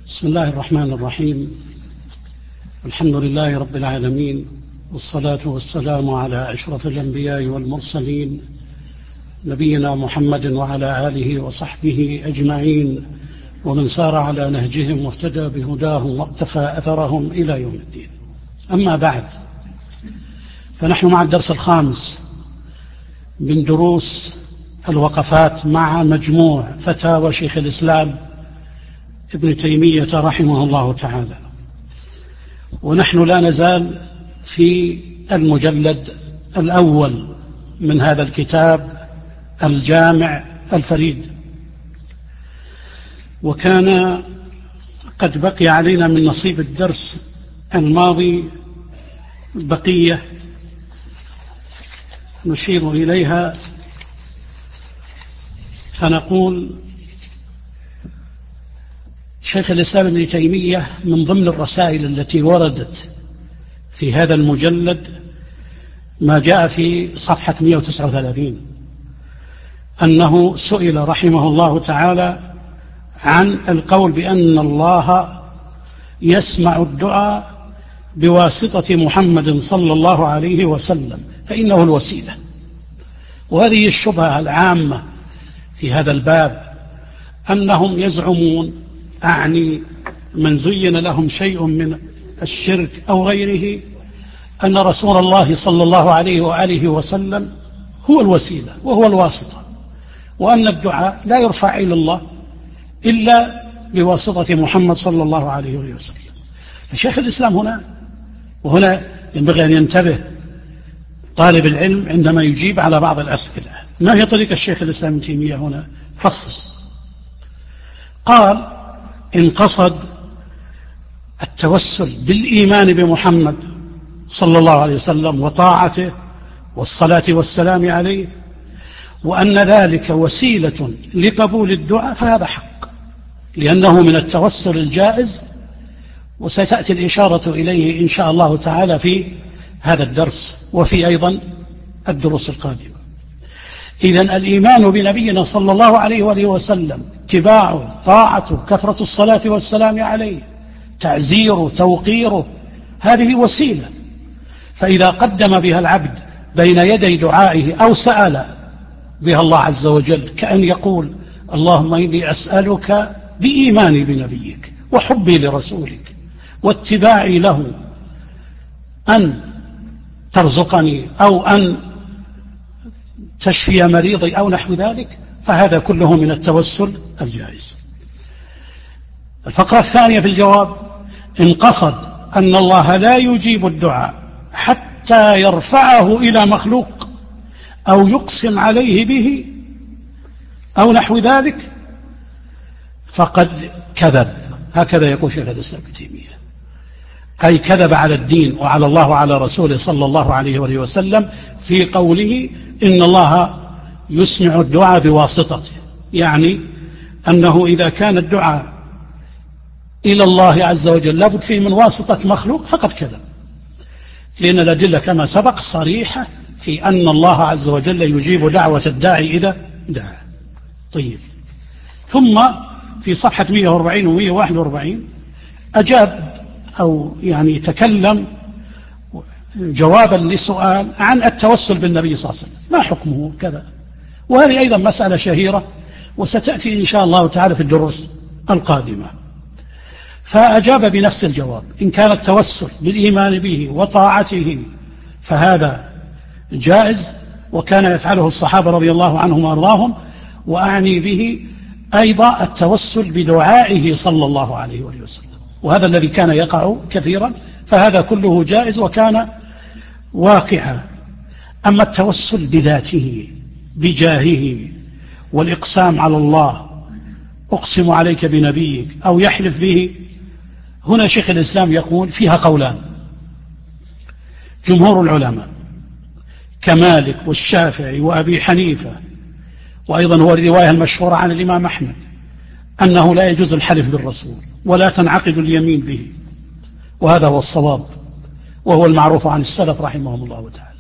بسم الله الرحمن الرحيم. الحمد لله رب العالمين، والصلاة والسلام على أشرف الأنبياء والمرسلين، نبينا محمد وعلى آله وصحبه أجمعين، ومن سار على نهجهم واهتدى بهداهم واقتفى أثرهم إلى يوم الدين. أما بعد، فنحن مع الدرس الخامس من دروس الوقفات مع مجموع فتاوى شيخ الإسلام ابن تيمية رحمه الله تعالى، ونحن لا نزال في المجلد الأول من هذا الكتاب الجامع الفريد. وكان قد بقي علينا من نصيب الدرس الماضي بقية نشير إليها، فنقول: شيخ الإسلام ابن تيمية من ضمن الرسائل التي وردت في هذا المجلد ما جاء في صفحة 139 أنه سئل رحمه الله تعالى عن القول بأن الله يسمع الدعاء بواسطة محمد صلى الله عليه وسلم فإنه الوسيلة. وهذه الشبهة العامة في هذا الباب أنهم يزعمون، أعني من زين لهم شيء من الشرك أو غيره، أن رسول الله صلى الله عليه وآله وسلم هو الوسيلة وهو الواسطة، وأن الدعاء لا يرفع إلى الله إلا بواسطة محمد صلى الله عليه وسلم. فشيخ الإسلام وهنا ينبغي أن ينتبه طالب العلم عندما يجيب على بعض الأسئلة. ما هي طريقة الشيخ الإسلام ابن تيمية هنا؟ فصل. قال: إن قصد التوسل بالإيمان بمحمد صلى الله عليه وسلم وطاعته والصلاة والسلام عليه، وأن ذلك وسيلة لقبول الدعاء، فهذا حق، لأنه من التوسل الجائز، وستأتي الإشارة إليه إن شاء الله تعالى في هذا الدرس وفي أيضا الدروس القادمة. إذن الإيمان بنبينا صلى الله عليه وآله وسلم، اتباعه، طاعته، كثرة الصلاة والسلام عليه، تعزيره، توقيره، هذه وسيلة. فإذا قدم بها العبد بين يدي دعائه أو سأل بها الله عز وجل، كأن يقول: اللهم إني أسألك بإيماني بنبيك وحبي لرسولك واتباعي له أن ترزقني أو أن تشفي مريضي أو نحو ذلك، فهذا كله من التوسل الجائز. الفقرة الثانية في الجواب: إن قصد أن الله لا يجيب الدعاء حتى يرفعه إلى مخلوق أو يقسم عليه به أو نحو ذلك فقد كذب. هكذا يقول شيخ الإسلام ابن تيمية، أي كذب على الدين وعلى الله وعلى رسوله صلى الله عليه وآله وسلم في قوله إن الله يسمع الدعاء بواسطته، يعني أنه إذا كان الدعاء إلى الله عز وجل لابد فيه من واسطة مخلوق فقد كذب، لأن الأدلة كما سبق صريحة في أن الله عز وجل يجيب دعوة الداعي إذا دعا. طيب، ثم في صفحة 140 و 141 أجاب أو يعني تكلم جوابا لسؤال عن التوسل بالنبي صلى الله عليه وسلم، ما حكمه كذا، وهذه أيضا مسألة شهيرة وستأتي إن شاء الله تعالى في الدروس القادمة. فأجاب بنفس الجواب: إن كان التوسل بالإيمان به وطاعته فهذا جائز، وكان يفعله الصحابة رضي الله عنهم وأرضاهم، وأعني به أيضا التوسل بدعائه صلى الله عليه وسلم، وهذا الذي كان يقع كثيرا، فهذا كله جائز وكان واقعا. أما التوسل بذاته بجاهه والإقسام على الله، أقسم عليك بنبيك، أو يحلف به، هنا شيخ الإسلام يقول فيها قولان. جمهور العلماء كمالك والشافعي وأبي حنيفة، وأيضا هو الرواية المشهورة عن الإمام أحمد، أنه لا يجوز الحلف بالرسول ولا تنعقد اليمين به، وهذا هو الصواب وهو المعروف عن السلف رحمهم الله تعالى.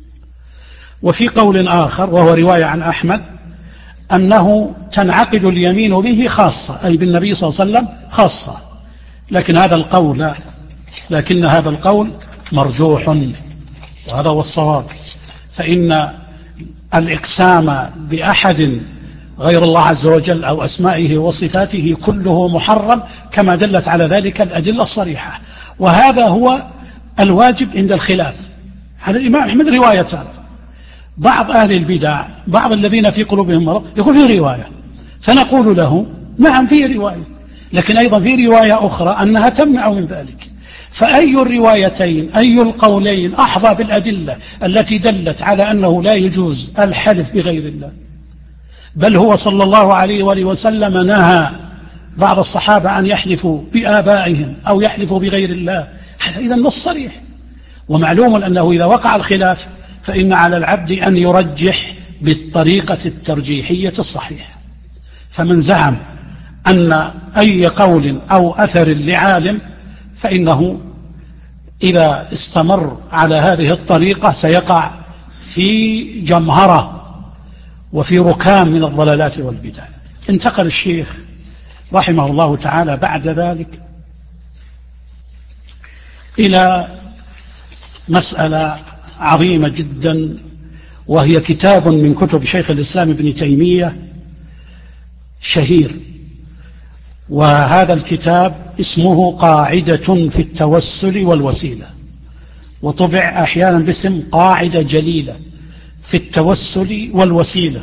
وفي قول آخر وهو رواية عن أحمد أنه تنعقد اليمين به خاصة، أي بالنبي صلى الله عليه وسلم خاصة، لكن هذا القول مرجوح، وهذا هو الصواب. فإن الإقسام بأحد غير الله عز وجل أو أسمائه وصفاته كله محرم، كما دلت على ذلك الأدلة الصريحة. وهذا هو الواجب عند الخلاف. هذا الإمام أحمد روايتان، بعض أهل البدع، بعض الذين في قلوبهم مرض، يقول في رواية، فنقول له نعم في رواية، لكن أيضا في رواية أخرى أنها تمنع من ذلك. فأي الروايتين، أي القولين أحظى بالأدلة التي دلت على أنه لا يجوز الحلف بغير الله؟ بل هو صلى الله عليه وآله وسلم نهى بعض الصحابة أن يحلفوا بآبائهم أو يحلفوا بغير الله. هذا إذا نص صريح. ومعلوم أنه إذا وقع الخلاف فإن على العبد أن يرجح بالطريقة الترجيحية الصحيحة. فمن زعم أن أي قول أو أثر لعالم فإنه إذا استمر على هذه الطريقة سيقع في جمهرة وفي ركام من الضلالات والبدع. انتقل الشيخ رحمه الله تعالى بعد ذلك إلى مسألة عظيمة جدا، وهي كتاب من كتب شيخ الإسلام ابن تيمية شهير، وهذا الكتاب اسمه قاعدة في التوسل والوسيلة، وطبع أحيانا باسم قاعدة جليلة في التوسل والوسيلة.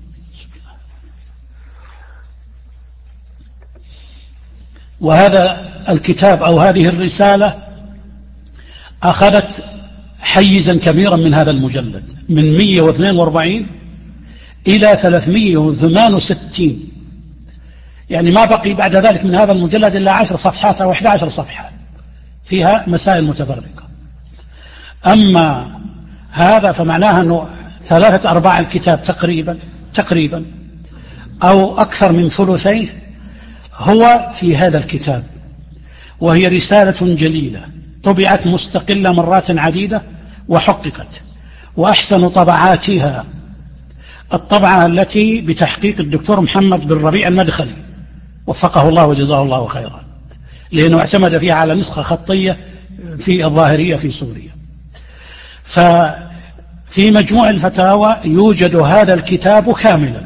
وهذا الكتاب أو هذه الرسالة أخذت حيزا كبيرا من هذا المجلد، من 142 إلى 368، يعني ما بقي بعد ذلك من هذا المجلد إلا 10 صفحات أو 11 صفحة فيها مسائل متفرقة. أما هذا فمعناها أنه 3/4 الكتاب تقريبا أو أكثر من ثلثيه هو في هذا الكتاب، وهي رسالة جليلة طبعت مستقلة مرات عديدة وحققت، وأحسن طبعاتها الطبعة التي بتحقيق الدكتور محمد بن ربيع المدخلي وفقه الله وجزاه الله خيرا، لأنه اعتمد فيها على نسخة خطية في الظاهرية في سوريا. ففي مجموع الفتاوى يوجد هذا الكتاب كاملا،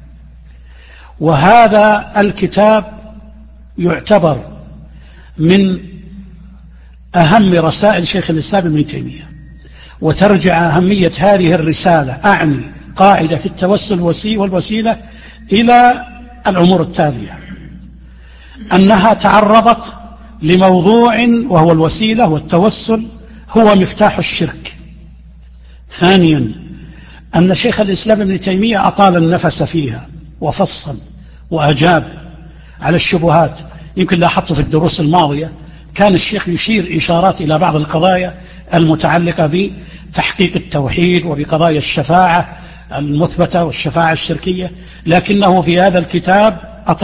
وهذا الكتاب يعتبر من أهم رسائل شيخ الإسلام ابن تيمية. وترجع أهمية هذه الرسالة، أعني قاعدة في التوسل والوسيلة، إلى الأمور التالية: أنها تعرضت لموضوع وهو الوسيلة والتوسل هو مفتاح الشرك. ثانيا أن شيخ الإسلام ابن تيمية أطال النفس فيها وفصل وأجاب على الشبهات. يمكن لاحظت في الدروس الماضية كان الشيخ يشير إشارات إلى بعض القضايا المتعلقة بتحقيق التوحيد وبقضايا الشفاعة المثبتة والشفاعة الشركية، لكنه في هذا الكتاب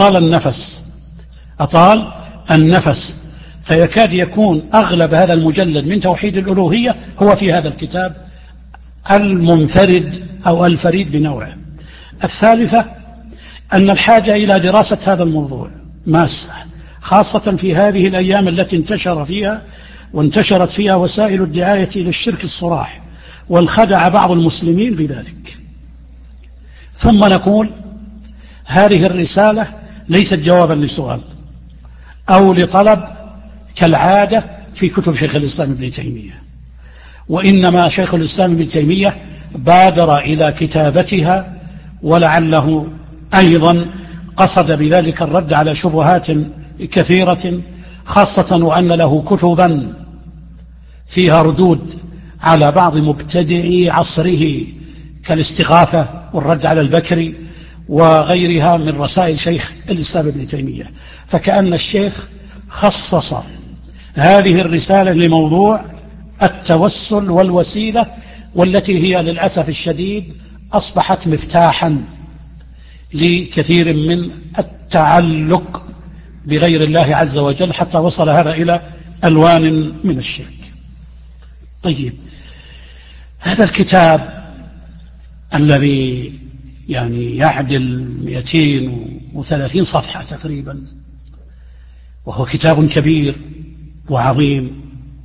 أطال النفس، فيكاد يكون أغلب هذا المجلد من توحيد الألوهية هو في هذا الكتاب المنفرد أو الفريد بنوعه. الثالثة أن الحاجة إلى دراسة هذا الموضوع ماسة، خاصة في هذه الأيام التي وانتشرت فيها وسائل الدعاية إلى الشرك الصراح، وانخدع بعض المسلمين بذلك. ثم نقول هذه الرسالة ليست جوابا لسؤال أو لطلب كالعادة في كتب شيخ الإسلام ابن تيمية، وإنما شيخ الإسلام ابن تيمية بادر إلى كتابتها، ولعله أيضا قصد بذلك الرد على شبهات كثيرة، خاصة وأن له كتبا فيها ردود على بعض مبتدعي عصره كالاستغاثة والرد على البكري وغيرها من رسائل شيخ الإسلام ابن تيمية. فكأن الشيخ خصص هذه الرسالة لموضوع التوسل والوسيلة، والتي هي للأسف الشديد أصبحت مفتاحا لكثير من التعلق بغير الله عز وجل، حتى وصل هذا إلى ألوان من الشرك. طيب، هذا الكتاب الذي يعني يعدل 230 صفحة تقريبا، وهو كتاب كبير وعظيم.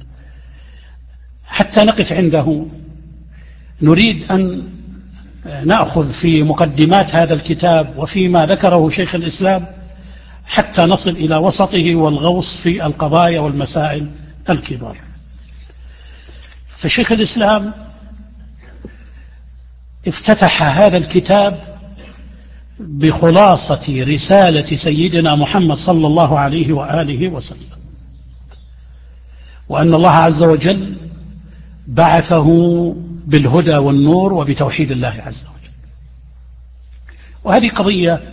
حتى نقف عنده نريد أن نأخذ في مقدمات هذا الكتاب وفيما ذكره شيخ الإسلام حتى نصل إلى وسطه والغوص في القضايا والمسائل الكبار. فشيخ الإسلام افتتح هذا الكتاب بخلاصة رسالة سيدنا محمد صلى الله عليه وآله وسلم، وأن الله عز وجل بعثه بالهدى والنور وبتوحيد الله عز وجل. وهذه قضية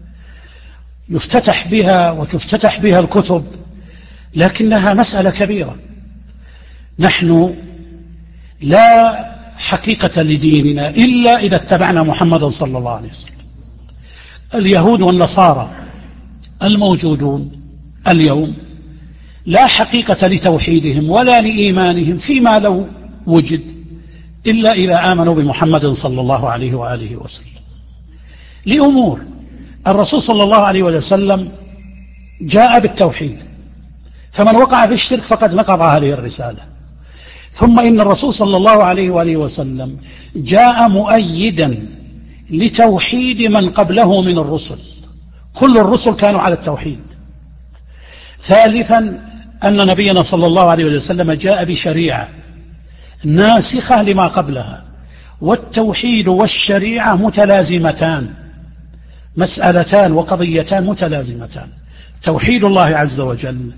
يفتتح بها وتفتتح بها الكتب، لكنها مسألة كبيرة. نحن لا حقيقة لديننا إلا إذا اتبعنا محمدا صلى الله عليه وسلم. اليهود والنصارى الموجودون اليوم لا حقيقة لتوحيدهم ولا لإيمانهم فيما لو وجد إلا إذا آمنوا بمحمد صلى الله عليه وآله وسلم، لأمور. الرسول صلى الله عليه وسلم جاء بالتوحيد، فمن وقع في الشرك فقد نقض هذه الرسالة. ثم إن الرسول صلى الله عليه وآله وسلم جاء مؤيدا لتوحيد من قبله من الرسل، كل الرسل كانوا على التوحيد. ثالثا أن نبينا صلى الله عليه وسلم جاء بشريعة ناسخة لما قبلها، والتوحيد والشريعة متلازمتان، مسألتان وقضيتان متلازمتان. توحيد الله عز وجل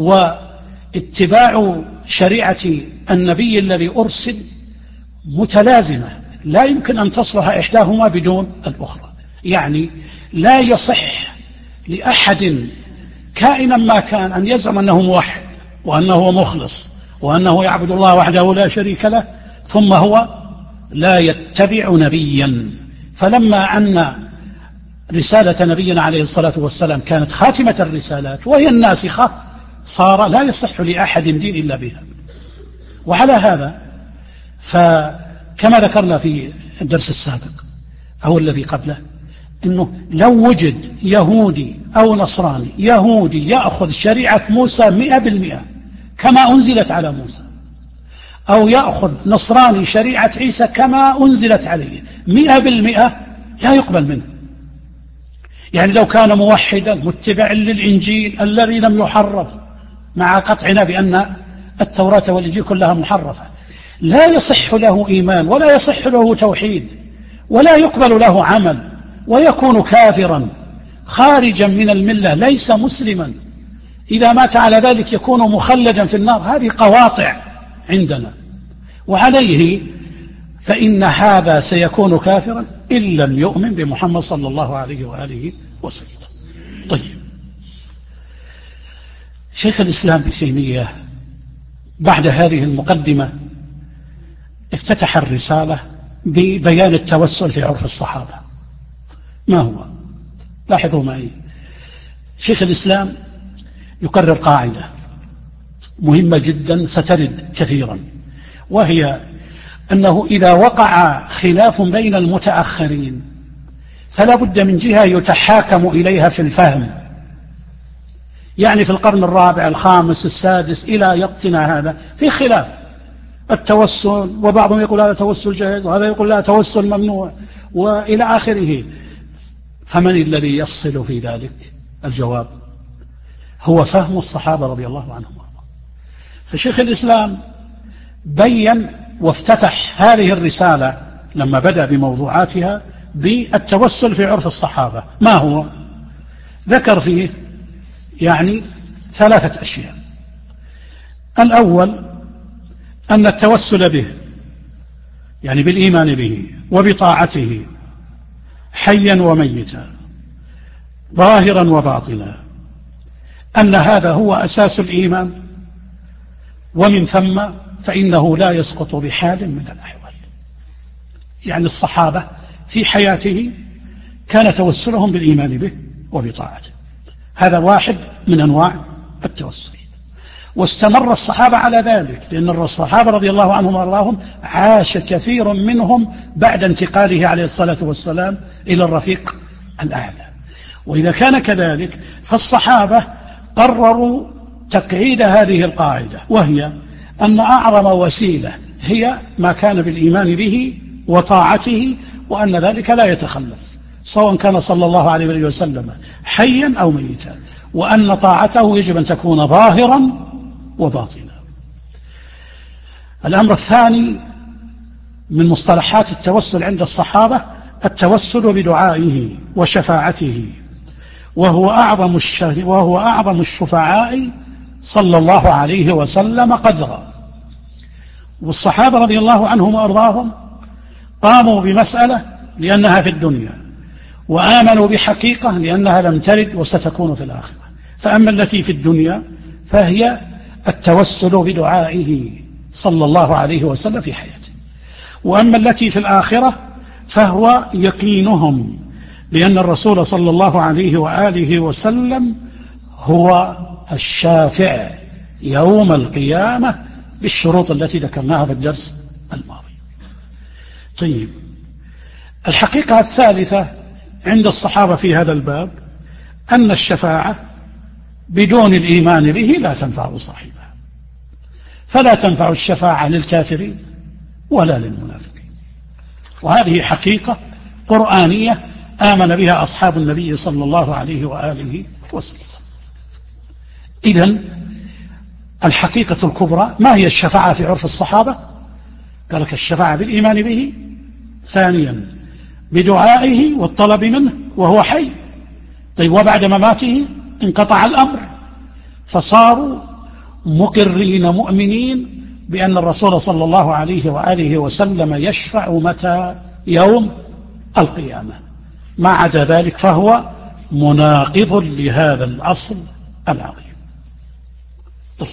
واتباع شريعة النبي الذي أرسل متلازمة، لا يمكن أن تصلح إحداهما بدون الأخرى. يعني لا يصح لأحد كائنا ما كان أن يزعم أنه موحد وأنه مخلص وأنه يعبد الله وحده لا شريك له ثم هو لا يتبع نبيا. فلما أن رسالة نبينا عليه الصلاة والسلام كانت خاتمة الرسالات وهي الناسخة، صار لا يصح لأحد دين إلا بها. وعلى هذا فكما ذكرنا في الدرس السابق أو الذي قبله، أنه لو وجد يهودي أو نصراني يهودي يأخذ شريعة موسى 100% كما أنزلت على موسى، أو يأخذ نصراني شريعة عيسى كما أنزلت عليه 100%، لا يقبل منه. يعني لو كان موحدا متبعا للإنجيل الذي لم يحرف، مع قطعنا بأن التوراة والإنجيل كلها محرفة، لا يصح له إيمان ولا يصح له توحيد ولا يقبل له عمل، ويكون كافرا خارجا من الملة ليس مسلما. إذا مات على ذلك يكون مخلدا في النار. هذه قواطع عندنا، وعليه فإن هذا سيكون كافرا إن لم يؤمن بمحمد صلى الله عليه وآله وسلم. طيب، شيخ الإسلام ابن تيمية بعد هذه المقدمة افتتح الرسالة ببيان التوسل في عرف الصحابة. ما هو؟ لاحظوا معي، شيخ الإسلام يقرر قاعدة مهمة جدا سترد كثيرا، وهي أنه إذا وقع خلاف بين المتأخرين فلا بد من جهة يتحاكم إليها في الفهم. يعني في القرن الرابع الخامس السادس إلى يقتنا هذا في خلاف التوسل، وبعضهم يقول هذا توسل جائز وهذا يقول لا توسل ممنوع وإلى آخره. فمن الذي يفصل في ذلك؟ الجواب هو فهم الصحابة رضي الله عنهم. فشيخ الإسلام بيّن وافتتح هذه الرسالة لما بدأ بموضوعاتها بالتوسل في عرف الصحابة. ما هو؟ ذكر فيه يعني 3 أشياء. الأول أن التوسل به يعني بالإيمان به وبطاعته حيا وميتا ظاهرا وباطنا، أن هذا هو أساس الإيمان، ومن ثم فإنه لا يسقط بحال من الأحوال. يعني الصحابة في حياته كان توسلهم بالإيمان به وبطاعته، هذا واحد من أنواع التوسل، واستمر الصحابة على ذلك، لأن الصحابة رضي الله عنهم وارضاهم عاش كثير منهم بعد انتقاله عليه الصلاة والسلام إلى الرفيق الأعلى. وإذا كان كذلك فالصحابة قرروا تقعيد هذه القاعدة، وهي أن أعظم وسيلة هي ما كان بالإيمان به وطاعته، وأن ذلك لا يتخلف سواء كان صلى الله عليه وسلم حيا أو ميتا، وأن طاعته يجب أن تكون ظاهرا وباطنا. الأمر الثاني من مصطلحات التوسل عند الصحابة التوسل بدعائه وشفاعته، وهو أعظم الشفعاء صلى الله عليه وسلم قدرا. والصحابة رضي الله عنهم وأرضاهم قاموا بمسألة لأنها في الدنيا، وآمنوا بحقيقة لأنها لم ترد وستكون في الآخرة. فأما التي في الدنيا فهي التوسل بدعائه صلى الله عليه وسلم في حياته، وأما التي في الآخرة فهو يقينهم بأن الرسول صلى الله عليه وآله وسلم هو الشافع يوم القيامة بالشروط التي ذكرناها في الدرس الماضي. طيب، الحقيقة الثالثة عند الصحابة في هذا الباب أن الشفاعة بدون الإيمان به لا تنفع صاحبها، فلا تنفع الشفاعة للكافرين ولا للمنافقين، وهذه حقيقة قرآنية آمن بها أصحاب النبي صلى الله عليه وآله وسلم. إذن الحقيقة الكبرى ما هي الشفاعة في عرف الصحابة؟ قال لك الشفاعة بالإيمان به، ثانيا بدعائه والطلب منه وهو حي. طيب، وبعد مماته انقطع الأمر، فصاروا مقرين مؤمنين بأن الرسول صلى الله عليه وآله وسلم يشفع متى؟ يوم القيامة. ما عدا ذلك فهو مناقض لهذا الأصل العظيم. طيب،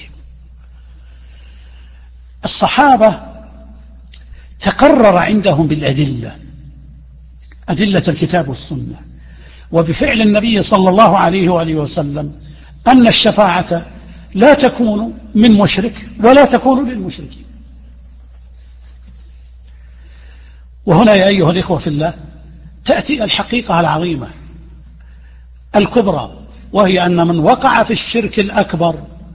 الصحابة تقرر عندهم بالأدلة، أدلة الكتاب والسنة، وبفعل النبي صلى الله عليه وآله وسلم أن الشفاعة لا تكون من مشرك ولا تكون للمشركين. وهنا يا أيها الإخوة في الله تأتي الحقيقة العظيمة الكبرى، وهي أن من وقع في الشرك الأكبر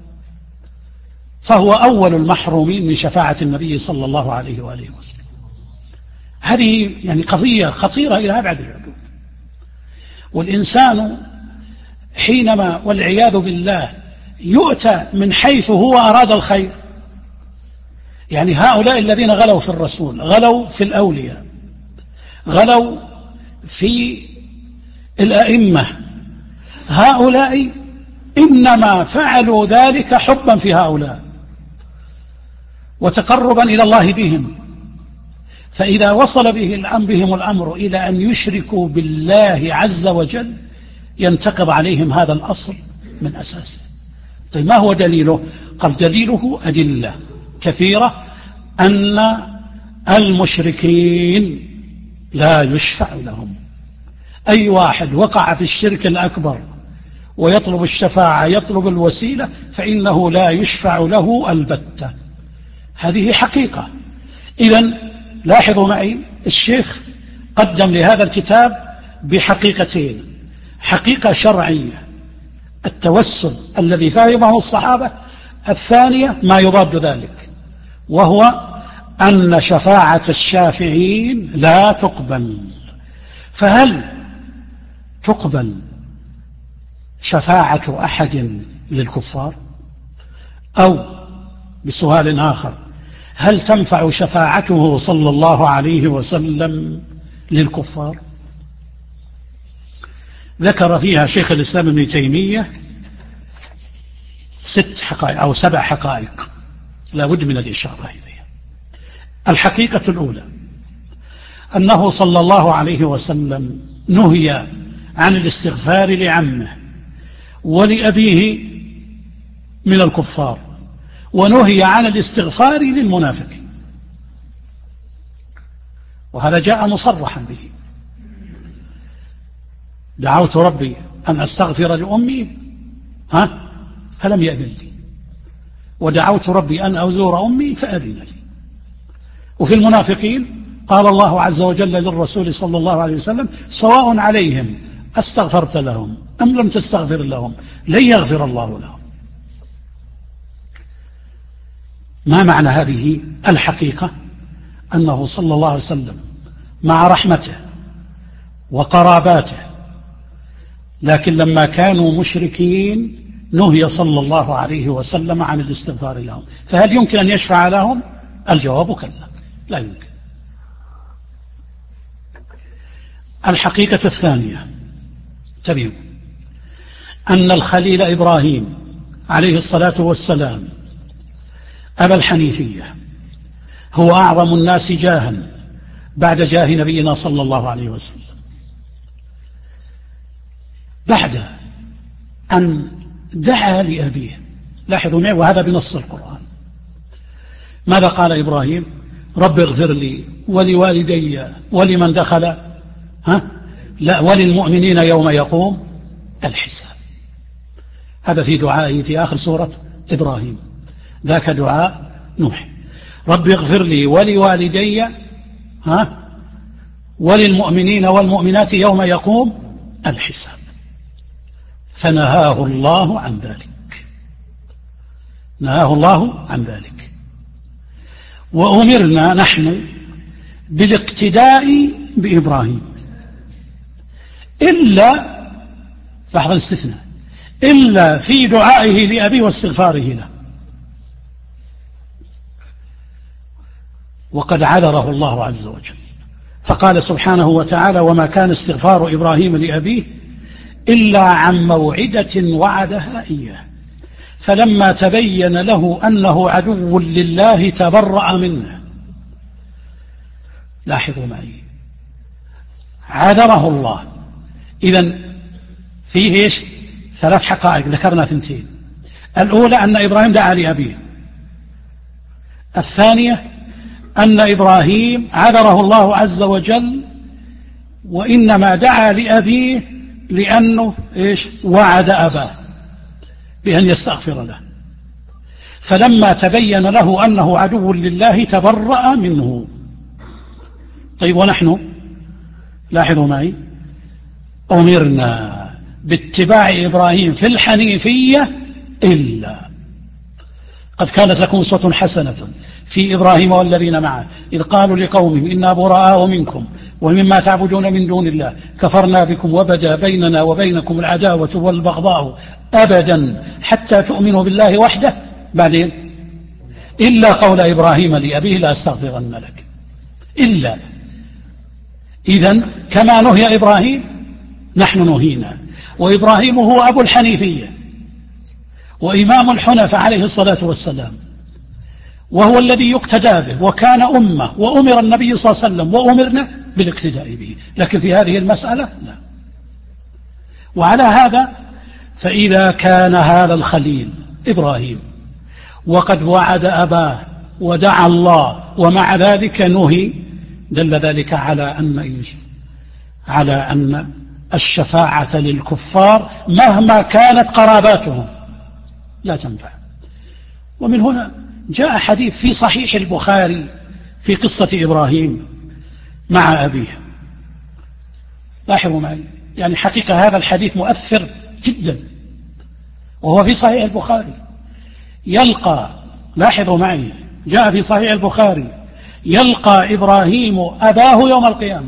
فهو أول المحرومين من شفاعة النبي صلى الله عليه وآله وسلم. هذه يعني قضية خطيرة إلى أبعد الحدود. والإنسان حينما والعياذ بالله يؤتى من حيث هو أراد الخير، يعني هؤلاء الذين غلوا في الرسول، غلوا في الأولياء، غلوا في الأئمة، هؤلاء إنما فعلوا ذلك حبا في هؤلاء وتقربا إلى الله بهم، فإذا وصل بهم الأمر إلى أن يشركوا بالله عز وجل ينتقض عليهم هذا الأصل من أساسه. طيب، ما هو دليله؟ قال دليله أدلة كثيرة، أن المشركين لا يشفع لهم. أي واحد وقع في الشرك الأكبر ويطلب الشفاعة، يطلب الوسيلة، فإنه لا يشفع له البتة. هذه حقيقة. إذن لاحظوا معي، الشيخ قدم لهذا الكتاب بحقيقتين: حقيقة شرعية التوسل الذي فهمه الصحابة، الثانية ما يضاد ذلك، وهو أن شفاعة الشافعين لا تقبل. فهل تقبل شفاعة أحد للكفار؟ أو بسؤال آخر، هل تنفع شفاعته صلى الله عليه وسلم للكفار؟ ذكر فيها شيخ الإسلام ابن تيمية 6 حقائق أو 7 حقائق لا بد من الإشارة إليها. الحقيقة الأولى أنه صلى الله عليه وسلم نهي عن الاستغفار لعمه ولأبيه من الكفار، ونهي عن الاستغفار للمنافقين، وهذا جاء مصرحا به. دعوت ربي أن أستغفر لأمي فلم يأذن لي، ودعوت ربي أن أزور أمي فأذن لي. وفي المنافقين قال الله عز وجل للرسول صلى الله عليه وسلم: سواء عليهم أستغفرت لهم أم لم تستغفر لهم لن يغفر الله لهم. ما معنى هذه الحقيقة؟ أنه صلى الله عليه وسلم مع رحمته وقراباته، لكن لما كانوا مشركين نهي صلى الله عليه وسلم عن الاستغفار لهم. فهل يمكن أن يشفع لهم؟ الجواب كلا، لا يمكن. الحقيقة الثانية تبين أن الخليل إبراهيم عليه الصلاة والسلام أبا الحنيفية هو أعظم الناس جاها بعد جاه نبينا صلى الله عليه وسلم، بعد أن دعا لأبيه. لاحظوا معي وهذا بنص القرآن. ماذا قال إبراهيم؟ رب اغفر لي ولوالدي ولمن دخل لا وللمؤمنين يوم يقوم الحساب. هذا في دعائه في آخر سورة إبراهيم، ذاك دعاء نوح. رب اغفر لي ولوالدي وللمؤمنين والمؤمنات يوم يقوم الحساب. فنهاه الله عن ذلك، نهاه الله عن ذلك. وأمرنا نحن بالاقتداء بإبراهيم إلا، لحظة الاستثناء، إلا في دعائه لأبيه واستغفاره له. وقد عذره الله عز وجل فقال سبحانه وتعالى وما كان استغفار إبراهيم لأبيه إلا عن موعدة وعدها إياه فلما تبين له أنه عدو لله تبرأ منه. لاحظوا معي، عذره الله. إذن فيه إيش؟ ثلاث حقائق ذكرنا ثنتين. الأولى أن إبراهيم دعا لأبيه، الثانية أن إبراهيم عذره الله عز وجل وإنما دعا لأبيه لأنه إيش؟ وعد أباه بأن يستغفر له، فلما تبين له أنه عدو لله تبرأ منه. طيب ونحن لاحظوا معي، أمرنا باتباع إبراهيم في الحنيفية إلا قد كانت لكم أسوة حسنة في إبراهيم والذين معه إذ قالوا لقومهم إنا براء منكم ومما تعبدون من دون الله كفرنا بكم وبدا بيننا وبينكم العداوة والبغضاء أبدا حتى تؤمنوا بالله وحده بعدين إلا قول إبراهيم لأبيه لا أستغفرن لك إلا. إذن كما نهي إبراهيم نحن نهينا. وإبراهيم هو أبو الحنيفية وإمام الحنفاء عليه الصلاة والسلام، وهو الذي يقتدى به وكان أمة وأمر النبي صلى الله عليه وسلم وأمرنا بالاقتداء به، لكن في هذه المسألة لا. وعلى هذا فإذا كان هذا الخليل إبراهيم وقد وعد أباه ودعا الله ومع ذلك نهي، دل ذلك على أن الشفاعة للكفار مهما كانت قراباتهم لا تنفع. ومن هنا جاء حديث في صحيح البخاري في قصة إبراهيم مع أبيه. لاحظوا معي، يعني حقيقة هذا الحديث مؤثر جدا وهو في صحيح البخاري. لاحظوا معي، جاء في صحيح البخاري يلقى إبراهيم أباه يوم القيامة،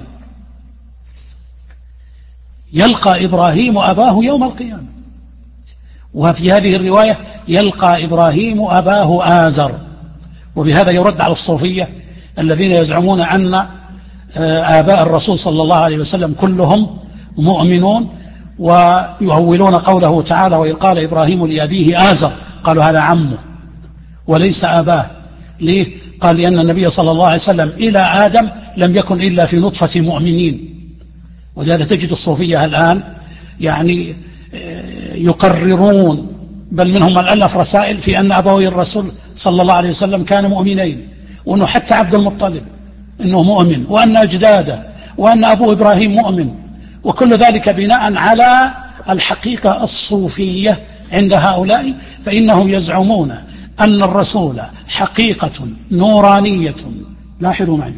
يلقى إبراهيم أباه يوم القيامة. وفي هذه الرواية يلقى إبراهيم أباه آزر. وبهذا يرد على الصوفية الذين يزعمون أن آباء الرسول صلى الله عليه وسلم كلهم مؤمنون، ويهولون قوله تعالى وإذ قال إبراهيم لأبيه آزر، قالوا هذا عمه وليس أباه. ليه؟ قال لأن النبي صلى الله عليه وسلم إلى آدم لم يكن إلا في نطفة مؤمنين. ولهذا تجد الصوفية الآن يعني يقررون، بل منهم من ألف رسائل في أن أبوي الرسول صلى الله عليه وسلم كانوا مؤمنين، وأنه حتى عبد المطلب أنه مؤمن، وأن أجداده، وأن أبو إبراهيم مؤمن، وكل ذلك بناء على الحقيقة الصوفية عند هؤلاء. فإنهم يزعمون أن الرسول حقيقة نورانية، لاحظوا معي،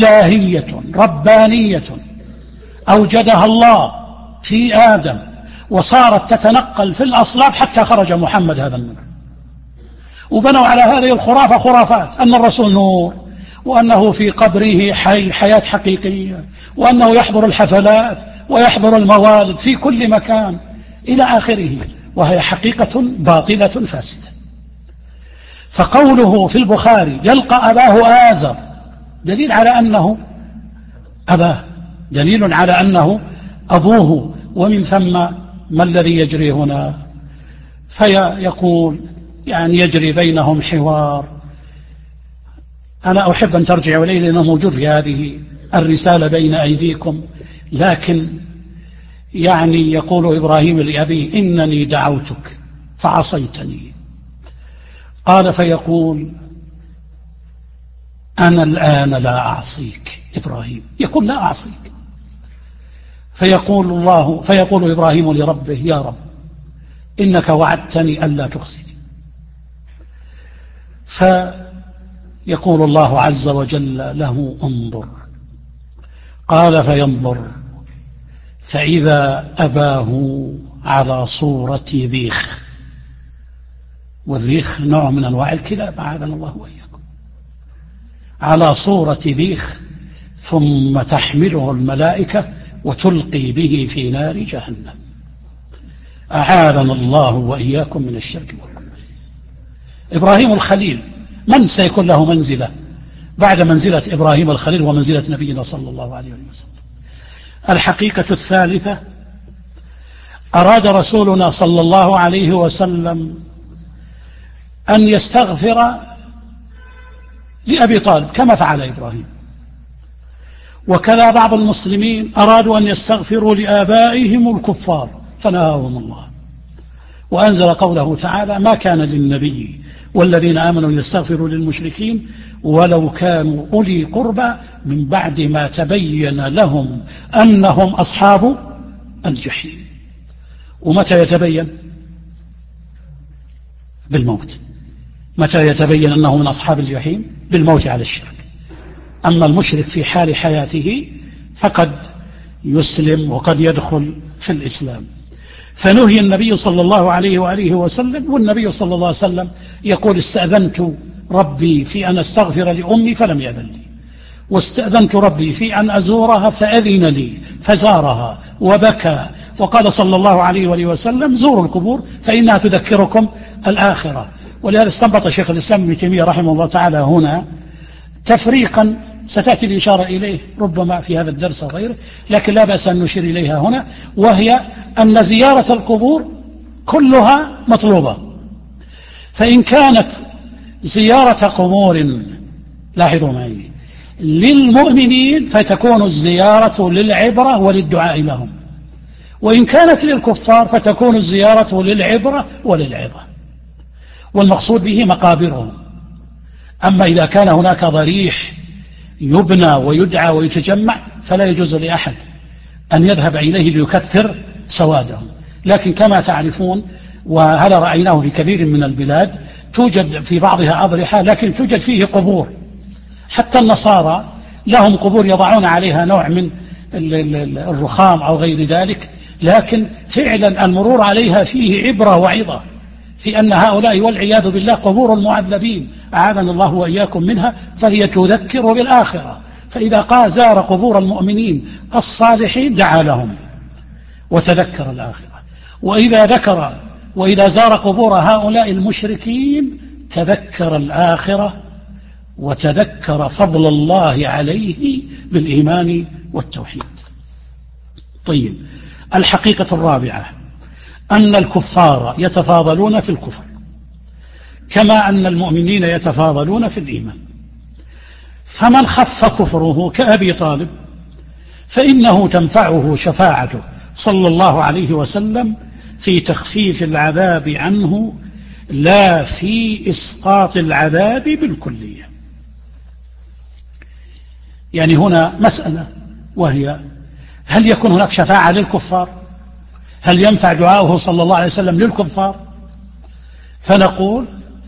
إلهية ربانية أوجدها الله في آدم وصارت تتنقل في الأصلاب حتى خرج محمد هذا النور. وبنوا على هذه الخرافة خرافات، أن الرسول نور، وأنه في قبره حياة حقيقية، وأنه يحضر الحفلات ويحضر الموالد في كل مكان إلى آخره، وهي حقيقة باطلة فاسدة. فقوله في البخاري يلقى أباه آزر دليل على أنه أباه، دليل على أنه أبوه، ومن ثم ما الذي يجري هنا؟ فيقول يعني يجري بينهم حوار. أنا أحب أن ترجع إليه لأنه موجود في هذه الرسالة بين أيديكم، لكن يعني يقول إبراهيم لأبيه إنني دعوتك فعصيتني، قال فيقول أنا الآن لا أعصيك. إبراهيم يقول لا أعصيك، فيقول إبراهيم لربه يا رب إنك وعدتني ألا تخزني. فيقول الله عز وجل له انظر، قال فينظر فإذا أباه على صورة ذيخ، والذيخ نوع من أنواع الكلاب أعاذنا الله وإياكم، على صورة ذيخ، ثم تحمله الملائكة وتلقي به في نار جهنم، أعاذنا الله وإياكم من الشرك والكفر. إبراهيم الخليل من سيكون له منزلة بعد منزلة إبراهيم الخليل ومنزلة نبينا صلى الله عليه وسلم؟ الحقيقة الثالثة، أراد رسولنا صلى الله عليه وسلم أن يستغفر لأبي طالب كما فعل إبراهيم، وكذا بعض المسلمين أرادوا أن يستغفروا لآبائهم الكفار فنهاهم الله، وأنزل قوله تعالى ما كان للنبي والذين آمنوا يستغفروا للمشركين ولو كانوا أولي قربى من بعد ما تبين لهم أنهم أصحاب الجحيم. ومتى يتبين؟ بالموت. متى يتبين أنه من أصحاب الجحيم؟ بالموت على الشرك. أما المشرك في حال حياته فقد يسلم وقد يدخل في الإسلام. فنهي النبي صلى الله عليه وآله وسلم، والنبي صلى الله عليه وسلم يقول استأذنت ربي في أن أستغفر لأمي فلم يأذن لي، واستأذنت ربي في أن أزورها فأذن لي فزارها وبكى، وقال صلى الله عليه وآله وسلم زوروا القبور فإنها تذكركم الآخرة. ولهذا استنبط شيخ الإسلام ابن تيمية رحمه الله تعالى هنا تفريقا ستأتي الإشارة إليه ربما في هذا الدرس وغيره، لكن لا بأس أن نشير إليها هنا، وهي أن زيارة القبور كلها مطلوبة. فإن كانت زيارة قبور لاحظوا معي للمؤمنين فتكون الزيارة للعبرة وللدعاء لهم، وإن كانت للكفار فتكون الزيارة للعبرة وللعظة، والمقصود به مقابرهم. أما إذا كان هناك ضريح يبنى ويدعى ويتجمع فلا يجوز لأحد أن يذهب إليه ليكثر سوادهم. لكن كما تعرفون وهذا رأيناه في كثير من البلاد توجد في بعضها أضرحة لكن توجد فيه قبور، حتى النصارى لهم قبور يضعون عليها نوع من الرخام أو غير ذلك، لكن فعلا المرور عليها فيه عبرة وعظة في أن هؤلاء والعياذ بالله قبور المعذبين أعاذنا الله وإياكم منها، فهي تذكر بالآخرة. فإذا زار قبور المؤمنين الصالحين دعا لهم وتذكر الآخرة، وإذا زار قبور هؤلاء المشركين تذكر الآخرة وتذكر فضل الله عليه بالإيمان والتوحيد. طيب، الحقيقة الرابعة أن الكفار يتفاضلون في الكفر كما أن المؤمنين يتفاضلون في الإيمان، فمن خف كفره كأبي طالب فإنه تنفعه شفاعته صلى الله عليه وسلم في تخفيف العذاب عنه لا في إسقاط العذاب بالكلية. يعني هنا مسألة، وهي هل يكون هناك شفاعة للكفار؟ هل ينفع دعاؤه صلى الله عليه وسلم للكفار؟ فنقول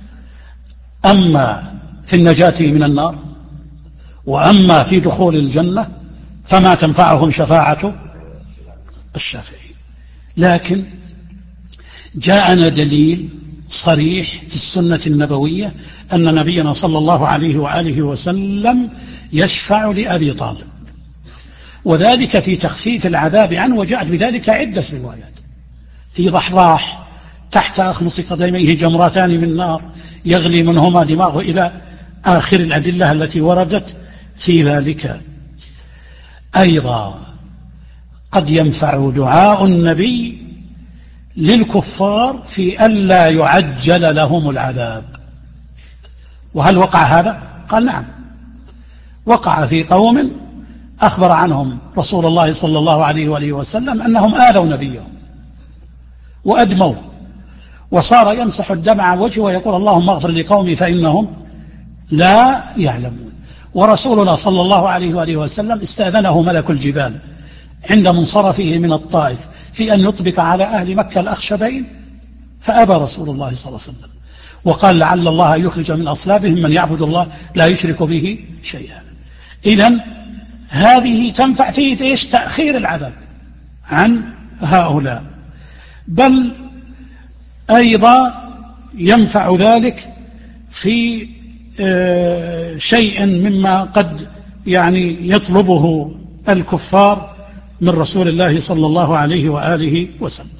أما في النجاة من النار وأما في دخول الجنة فما تنفعهم شفاعة الشافعين، لكن جاءنا دليل صريح في السنة النبوية أن نبينا صلى الله عليه وآله وسلم يشفع لأبي طالب، وذلك في تخفيف العذاب عنه، وجاءت بذلك عدة روايات. في ضحضاح تحت أخمص قدميه جمرتان من نار يغلي منهما دماغه إلى آخر الأدلة التي وردت في ذلك. أيضا قد ينفع دعاء النبي للكفار في ألا يعجل لهم العذاب. وهل وقع هذا؟ قال نعم، وقع في قوم أخبر عنهم رسول الله صلى الله عليه وآله وسلم أنهم آذوا نبيهم وأدموا، وصار يمسح الدمع عن وجهه ويقول اللهم اغفر لقومي فإنهم لا يعلمون. ورسولنا صلى الله عليه وآله وسلم استأذنه ملك الجبال عند منصرفه من الطائف في أن يطبق على أهل مكة الأخشبين، فأبى رسول الله صلى الله عليه وسلم وقال لعل الله يخرج من أصلابهم من يعبد الله لا يشرك به شيئا. إذن هذه تنفع في تأخير العذاب عن هؤلاء، بل أيضا ينفع ذلك في شيء مما قد يطلبه الكفار من رسول الله صلى الله عليه وآله وسلم،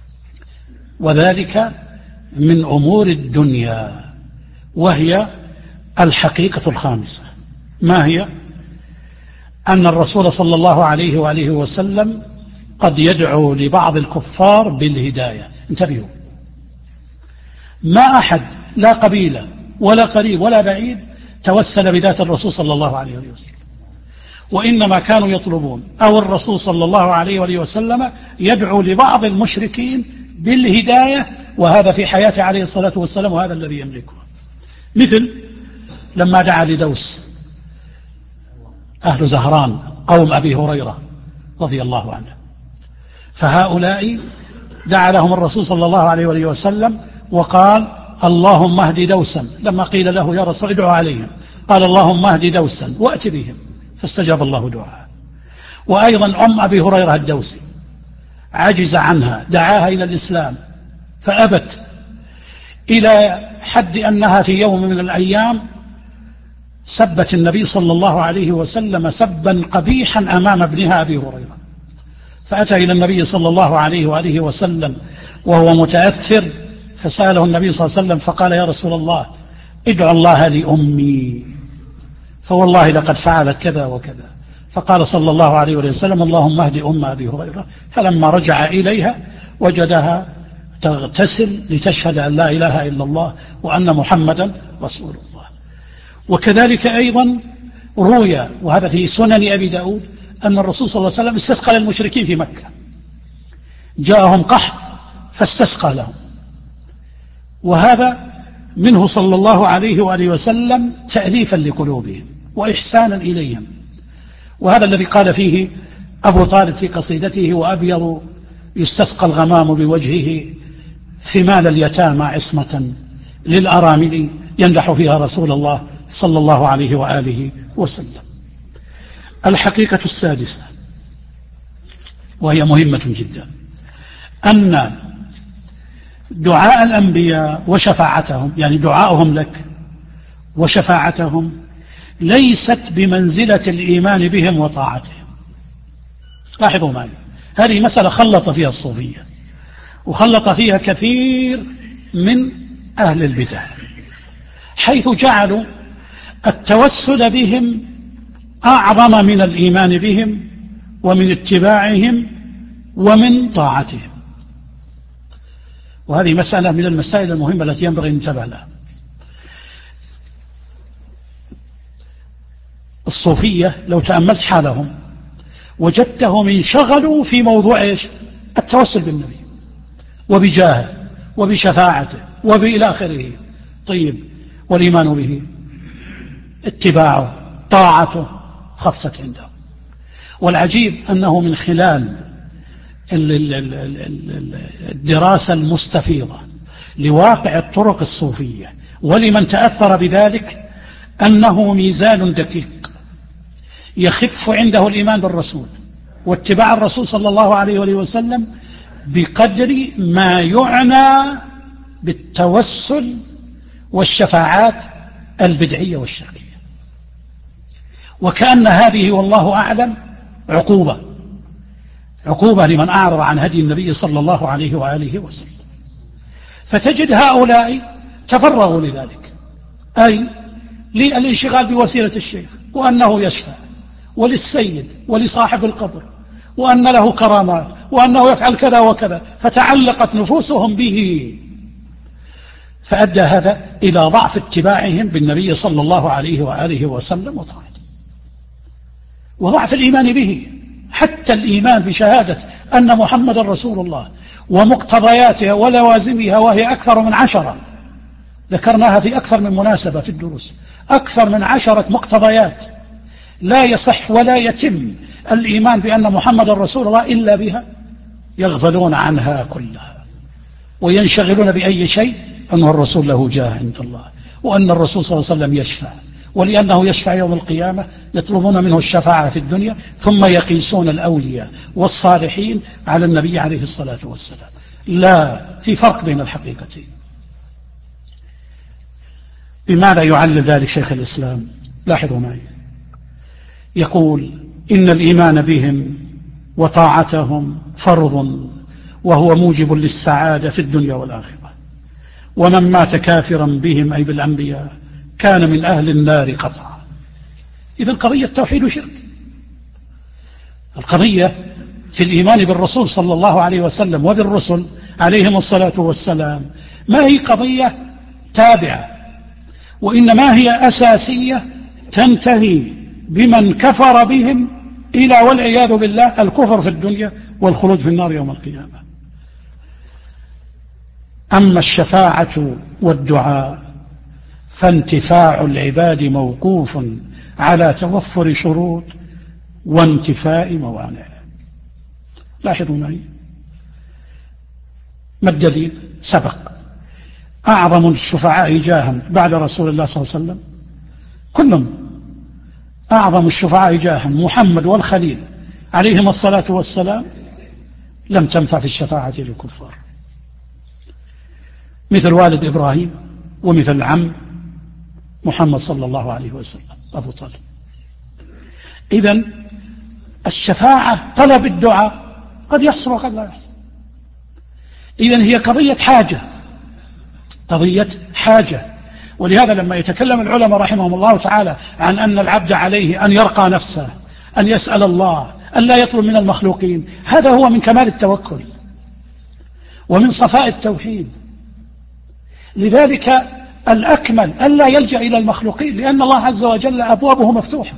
وذلك من أمور الدنيا، وهي الحقيقة الخامسة. ما هي؟ أن الرسول صلى الله عليه وآله وسلم قد يدعو لبعض الكفار بالهداية. انتبهوا، ما أحد لا قبيلة ولا قريب ولا بعيد توسل بذات الرسول صلى الله عليه وآله وسلم، وإنما كانوا يطلبون أو الرسول صلى الله عليه وآله وسلم يدعو لبعض المشركين بالهداية، وهذا في حياته عليه الصلاة والسلام، وهذا الذي يملكه. مثل لما دعا لدوس أهل زهران قوم أبي هريرة رضي الله عنه، فهؤلاء دعا لهم الرسول صلى الله عليه وآله وسلم وقال اللهم اهد دوسا. لما قيل له يا رسول ادعو عليهم قال اللهم اهد دوسا وأت بهم، فاستجاب الله دعاء. وأيضا أبي هريرة الدوسي عجز عنها، دعاها إلى الإسلام فأبت، إلى حد أنها في يوم من الأيام سبت النبي صلى الله عليه وسلم سبا قبيحا أمام ابنها أبي هريرة، فأتى إلى النبي صلى الله عليه وآله وسلم وهو متأثر، فسأله النبي صلى الله عليه وسلم فقال يا رسول الله ادعو الله لأمي فوالله لقد فعلت كذا وكذا. فقال صلى الله عليه وسلم اللهم اهد أم أبي هريرة. فلما رجع إليها وجدها تغتسل لتشهد أن لا إله إلا الله وأن محمدا رسول الله. وكذلك أيضا روي، وهذا في سنن أبي داود، أن الرسول صلى الله عليه وسلم استسقى للمشركين في مكة، جاءهم قحط فاستسقى لهم، وهذا منه صلى الله عليه وآله وسلم تأليفا لقلوبهم وإحسانا إليهم. وهذا الذي قال فيه أبو طالب في قصيدته وأبيض يستسقى الغمام بوجهه ثمال اليتامى عصمة للأرامل، يمدح فيها رسول الله صلى الله عليه وآله وسلم. الحقيقة السادسة وهي مهمة جدا، أن دعاء الأنبياء وشفاعتهم، يعني دعاؤهم لك وشفاعتهم، ليست بمنزلة الإيمان بهم وطاعتهم. لاحظوا معي، هذه مسألة خلط فيها الصوفية وخلط فيها كثير من أهل البدع، حيث جعلوا التوسل بهم أعظم من الإيمان بهم ومن اتباعهم ومن طاعتهم. وهذه مسألة من المسائل المهمة التي ينبغي أن ننتبه لها. الصوفية لو تأملت حالهم وجدتهم انشغلوا في موضوع إيش؟ التوسل بالنبي وبجاهه وبشفاعته وبإلى آخره. طيب، والإيمان به، اتباعه، طاعته، خفت عنده. والعجيب أنه من خلال الدراسة المستفيضة لواقع الطرق الصوفية ولمن تأثر بذلك، أنه ميزان دقيق يخف عنده الإيمان بالرسول واتباع الرسول صلى الله عليه وسلم بقدر ما يعنى بالتوسل والشفاعات البدعية والشركية، وكأن هذه والله أعلم عقوبة لمن أعرض عن هدي النبي صلى الله عليه وآله وسلم. فتجد هؤلاء تفرغوا لذلك، أي للانشغال بوسيلة الشيخ وأنه يشفع، وللسيد ولصاحب القبر، وأن له كرامات، وأنه يفعل كذا وكذا، فتعلقت نفوسهم به، فأدى هذا إلى ضعف اتباعهم بالنبي صلى الله عليه وآله وسلم وطاعته، وضعف الإيمان به. حتى الإيمان بشهادة أن محمد رسول الله ومقتضياتها ولوازمها، وهي أكثر من 10 ذكرناها في أكثر من مناسبة في الدروس، أكثر من 10 مقتضيات لا يصح ولا يتم الإيمان بأن محمد رسول الله إلا بها، يغفلون عنها كلها وينشغلون بأي شيء أن الرسول له جاه عند الله، وأن الرسول صلى الله عليه وسلم يشفع، ولأنه يشفع يوم القيامة يطلبون منه الشفاعة في الدنيا، ثم يقيسون الأولياء والصالحين على النبي عليه الصلاة والسلام. لا، في فرق بين الحقيقتين. بماذا يعلل ذلك شيخ الإسلام؟ لاحظوا معي، يقول إن الإيمان بهم وطاعتهم فرض، وهو موجب للسعادة في الدنيا والآخرة، ومن مات كافرا بهم أي بالأنبياء كان من أهل النار قطعا. إذن قضية توحيد وشرك، القضية في الإيمان بالرسول صلى الله عليه وسلم وبالرسل عليهم الصلاة والسلام ما هي قضية تابعة، وإنما هي أساسية تنتهي بمن كفر بهم إلى والعياذ بالله الكفر في الدنيا والخلود في النار يوم القيامة. أما الشفاعة والدعاء فانتفاع العباد موقوف على توفر شروط وانتفاء موانع. لاحظوا معي، ما الدليل؟ سبق أعظم الشفعاء جاها بعد رسول الله صلى الله عليه وسلم كلهم، أعظم الشفعاء جاها محمد والخليل عليهم الصلاة والسلام، لم تنفع في الشفاعة للكفار، مثل والد إبراهيم ومثل العم محمد صلى الله عليه وسلم أبو طالب. إذن الشفاعة طلب الدعاء قد يحصل وقد لا يحصل. إذن هي قضية حاجة. ولهذا لما يتكلم العلماء رحمهم الله تعالى عن أن العبد عليه أن يرقى نفسه، أن يسأل الله، أن لا يطلب من المخلوقين، هذا هو من كمال التوكل ومن صفاء التوحيد. لذلك الأكمل أن لا يلجأ إلى المخلوقين، لأن الله عز وجل أبوابه مفتوحة.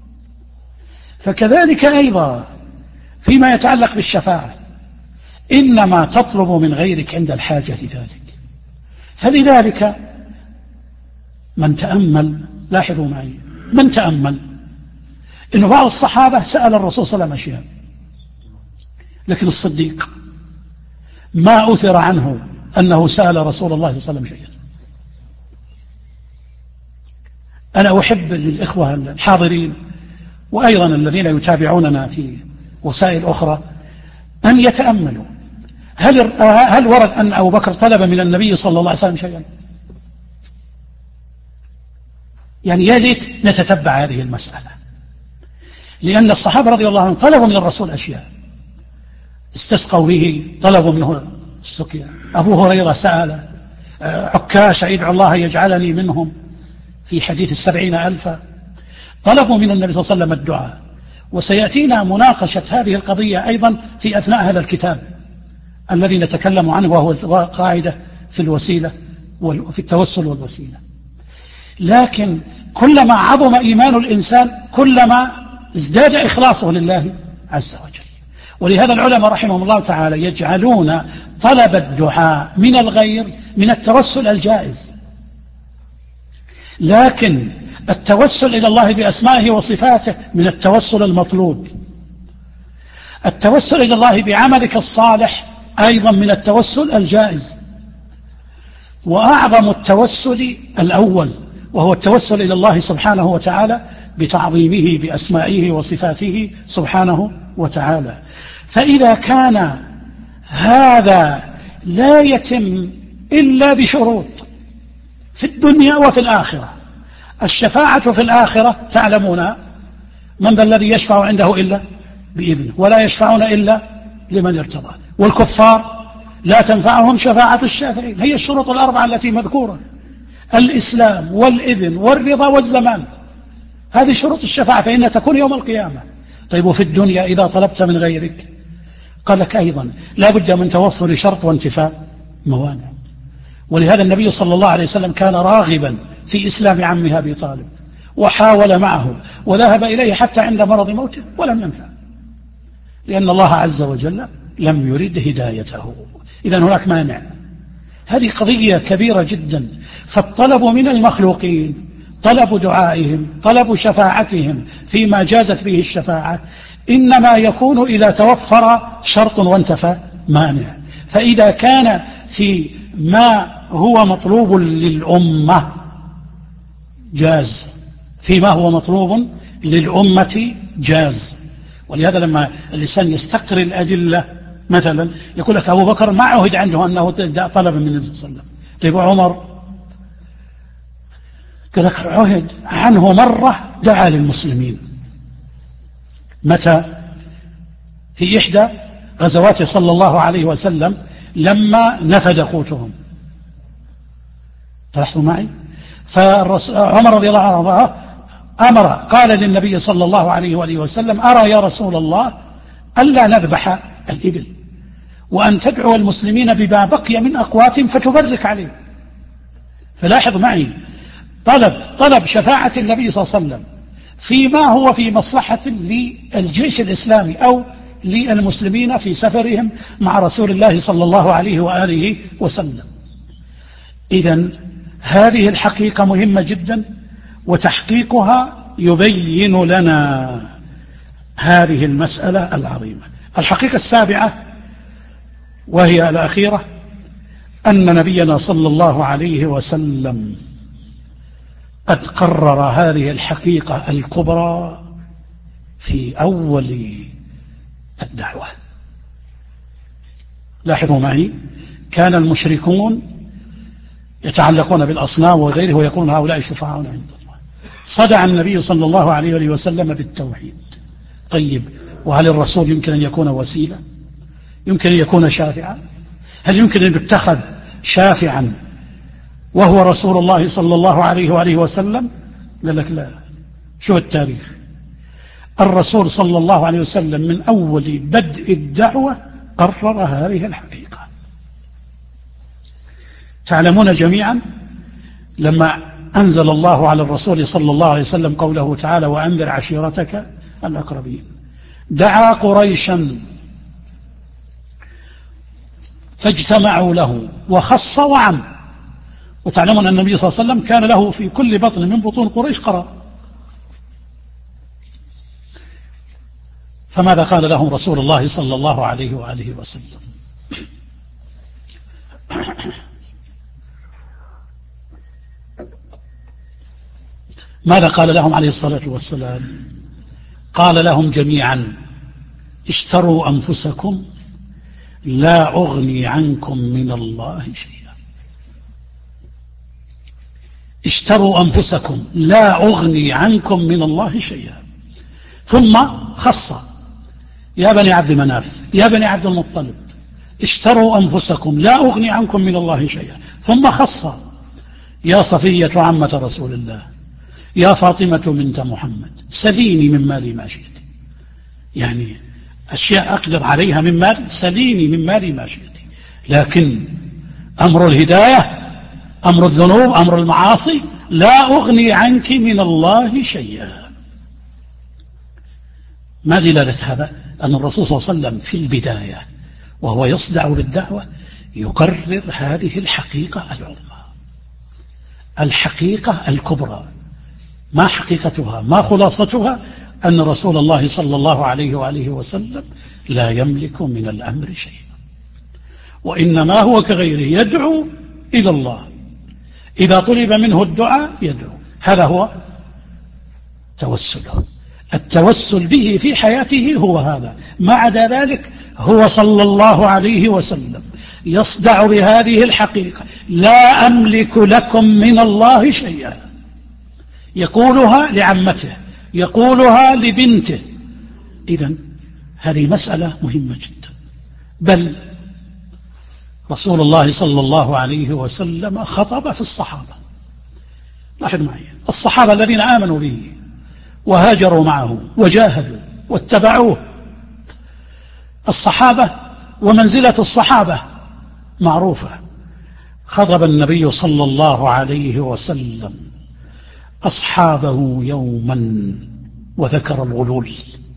فكذلك أيضا فيما يتعلق بالشفاعة إنما تطلب من غيرك عند الحاجة لذلك. فلذلك من تأمل، لاحظوا معي، من تأمل إنه بعض الصحابة سأل الرسول صلى الله عليه وسلم أشياء، لكن الصديق ما أثر عنه أنه سأل رسول الله صلى الله عليه وسلم شيئا. أنا أحب للإخوة الحاضرين وأيضا الذين يتابعوننا في وسائل أخرى أن يتأملوا، هل ورد أن أبو بكر طلب من النبي صلى الله عليه وسلم شيئا؟ يعني يا ليت نتتبع هذه المسألة، لأن الصحابة رضي الله عنهم طلبوا من الرسول أشياء، استسقوا به، طلبوا منه السقيا، أبو هريرة سأل، عكاش يدعو الله يجعلني منهم في حديث 70,000 طلبوا من النبي صلى الله عليه وسلم الدعاء. وسيأتينا مناقشة هذه القضية أيضا في أثناء هذا الكتاب الذي نتكلم عنه، وهو قاعدة في الوسيلة وفي التوسل والوسيلة. لكن كلما عظم إيمان الإنسان كلما ازداد إخلاصه لله عز وجل. ولهذا العلماء رحمهم الله تعالى يجعلون طلب الدعاء من الغير من التوسل الجائز، لكن التوسل إلى الله بأسمائه وصفاته من التوسل المطلوب. التوسل إلى الله بعملك الصالح أيضا من التوسل الجائز. وأعظم التوسل الأول وهو التوسل إلى الله سبحانه وتعالى بتعظيمه بأسمائه وصفاته سبحانه وتعالى. فإذا كان هذا لا يتم إلا بشروط في الدنيا وفي الآخرة. الشفاعة في الآخرة تعلمون من ذا الذي يشفع عنده إلا بإذنه ولا يشفعون إلا لمن ارتضى. والكفار لا تنفعهم شفاعة الشافعين. هي الشروط الأربعة التي مذكورة: الإسلام والإذن والرضا والزمان. هذه شروط الشفاعة، فإنها تكون يوم القيامة. طيب وفي الدنيا إذا طلبت من غيرك قال لك أيضا لا بد من توفر شرط وانتفاء موانع. ولهذا النبي صلى الله عليه وسلم كان راغبا في إسلام عمه أبي طالب، وحاول معه وذهب إليه حتى عند مرض موته ولم ينفع، لأن الله عز وجل لم يرد هدايته. إذن هناك مانع. هذه قضية كبيرة جدا. فالطلب من المخلوقين، طلب دعائهم، طلب شفاعتهم فيما جازت به الشفاعة، إنما يكون إذا توفر شرط وانتفى مانع. فإذا كان في ما هو مطلوب للأمة جاز، فيما هو مطلوب للأمة جاز. ولهذا لما الإنسان يستقر الأدلة مثلا يقول لك أبو بكر ما عهد عنده أنه طلب من النبي صلى الله عليه وسلم. طيب عمر قال لك عهد عنه مرة دعا للمسلمين. متى؟ في إحدى غزوات صلى الله عليه وسلم لما نفد قوتهم. تلاحظوا معي؟ فعمر رضي الله عنه أمر، قال للنبي صلى الله عليه وآله وسلم: أرى يا رسول الله ألا نذبح الإبل، وأن تدعو المسلمين بما بقي من أقواتهم فتبرك عليه. فلاحظ معي، طلب شفاعة النبي صلى الله عليه وسلم فيما هو في مصلحة للجيش الإسلامي أو للمسلمين في سفرهم مع رسول الله صلى الله عليه وآله وسلم. إذن هذه الحقيقة مهمة جدا، وتحقيقها يبين لنا هذه المسألة العظيمة. الحقيقة السابعة وهي الأخيرة أن نبينا صلى الله عليه وسلم قد قرر هذه الحقيقة الكبرى في أول الدعوة. لاحظوا معي، كان المشركون يتعلقون بالأصنام وغيره ويقولون هؤلاء شفعاؤنا عند الله. صدع النبي صلى الله عليه وسلم بالتوحيد. طيب وهل الرسول يمكن أن يكون وسيلة؟ يمكن أن يكون شافعا؟ هل يمكن أن يتخذ شافعا وهو رسول الله صلى الله عليه وآله وسلم؟ قال لك لا. شو التاريخ؟ الرسول صلى الله عليه وسلم من أول بدء الدعوة قرر هذه الحقيقة. تعلمون جميعا لما أنزل الله على الرسول صلى الله عليه وسلم قوله تعالى: وأنذر عشيرتك الأقربين، دعا قريشا فاجتمعوا له وخص وعم. وتعلمون أن النبي صلى الله عليه وسلم كان له في كل بطن من بطون قريش قرار. فماذا قال لهم رسول الله صلى الله عليه وآله وسلم؟ ماذا قال لهم عليه الصلاة والسلام؟ قال لهم جميعا: اشتروا أنفسكم لا أغني عنكم من الله شيئا. اشتروا أنفسكم لا أغني عنكم من الله شيئا. ثم خص: يا بني عبد مناف، يا بني عبد المطلب، اشتروا أنفسكم لا أغني عنكم من الله شيئا. ثم خص: يا صفية عمة رسول الله، يا فاطمة بنت محمد، سليني من مالي ما شئت. يعني أشياء أقدر عليها من مال، سليني من مالي ما شئت. لكن أمر الهداية، أمر الذنوب، أمر المعاصي، لا أغني عنك من الله شيئا. ما دلالة هذا؟ أن الرسول صلى الله عليه وسلم في البداية وهو يصدع بالدعوة يقرر هذه الحقيقة العظمى، الحقيقة الكبرى. ما حقيقتها؟ ما خلاصتها؟ أن رسول الله صلى الله عليه وآله وسلم لا يملك من الأمر شيئا، وإنما هو كغيره يدعو إلى الله. إذا طلب منه الدعاء يدعو، هذا هو توسله. التوسل به في حياته هو هذا. ما عدا ذلك هو صلى الله عليه وسلم يصدع بهذه الحقيقة: لا أملك لكم من الله شيئا. يقولها لعمته، يقولها لبنته. إذن هذه مسألة مهمة جدا. بل رسول الله صلى الله عليه وسلم خطب في الصحابة. لاحظ معي، الصحابة الذين آمنوا به وهاجروا معه وجاهدوا واتبعوه. الصحابة ومنزلة الصحابة معروفة. خطب النبي صلى الله عليه وسلم أصحابه يوما وذكر الغلول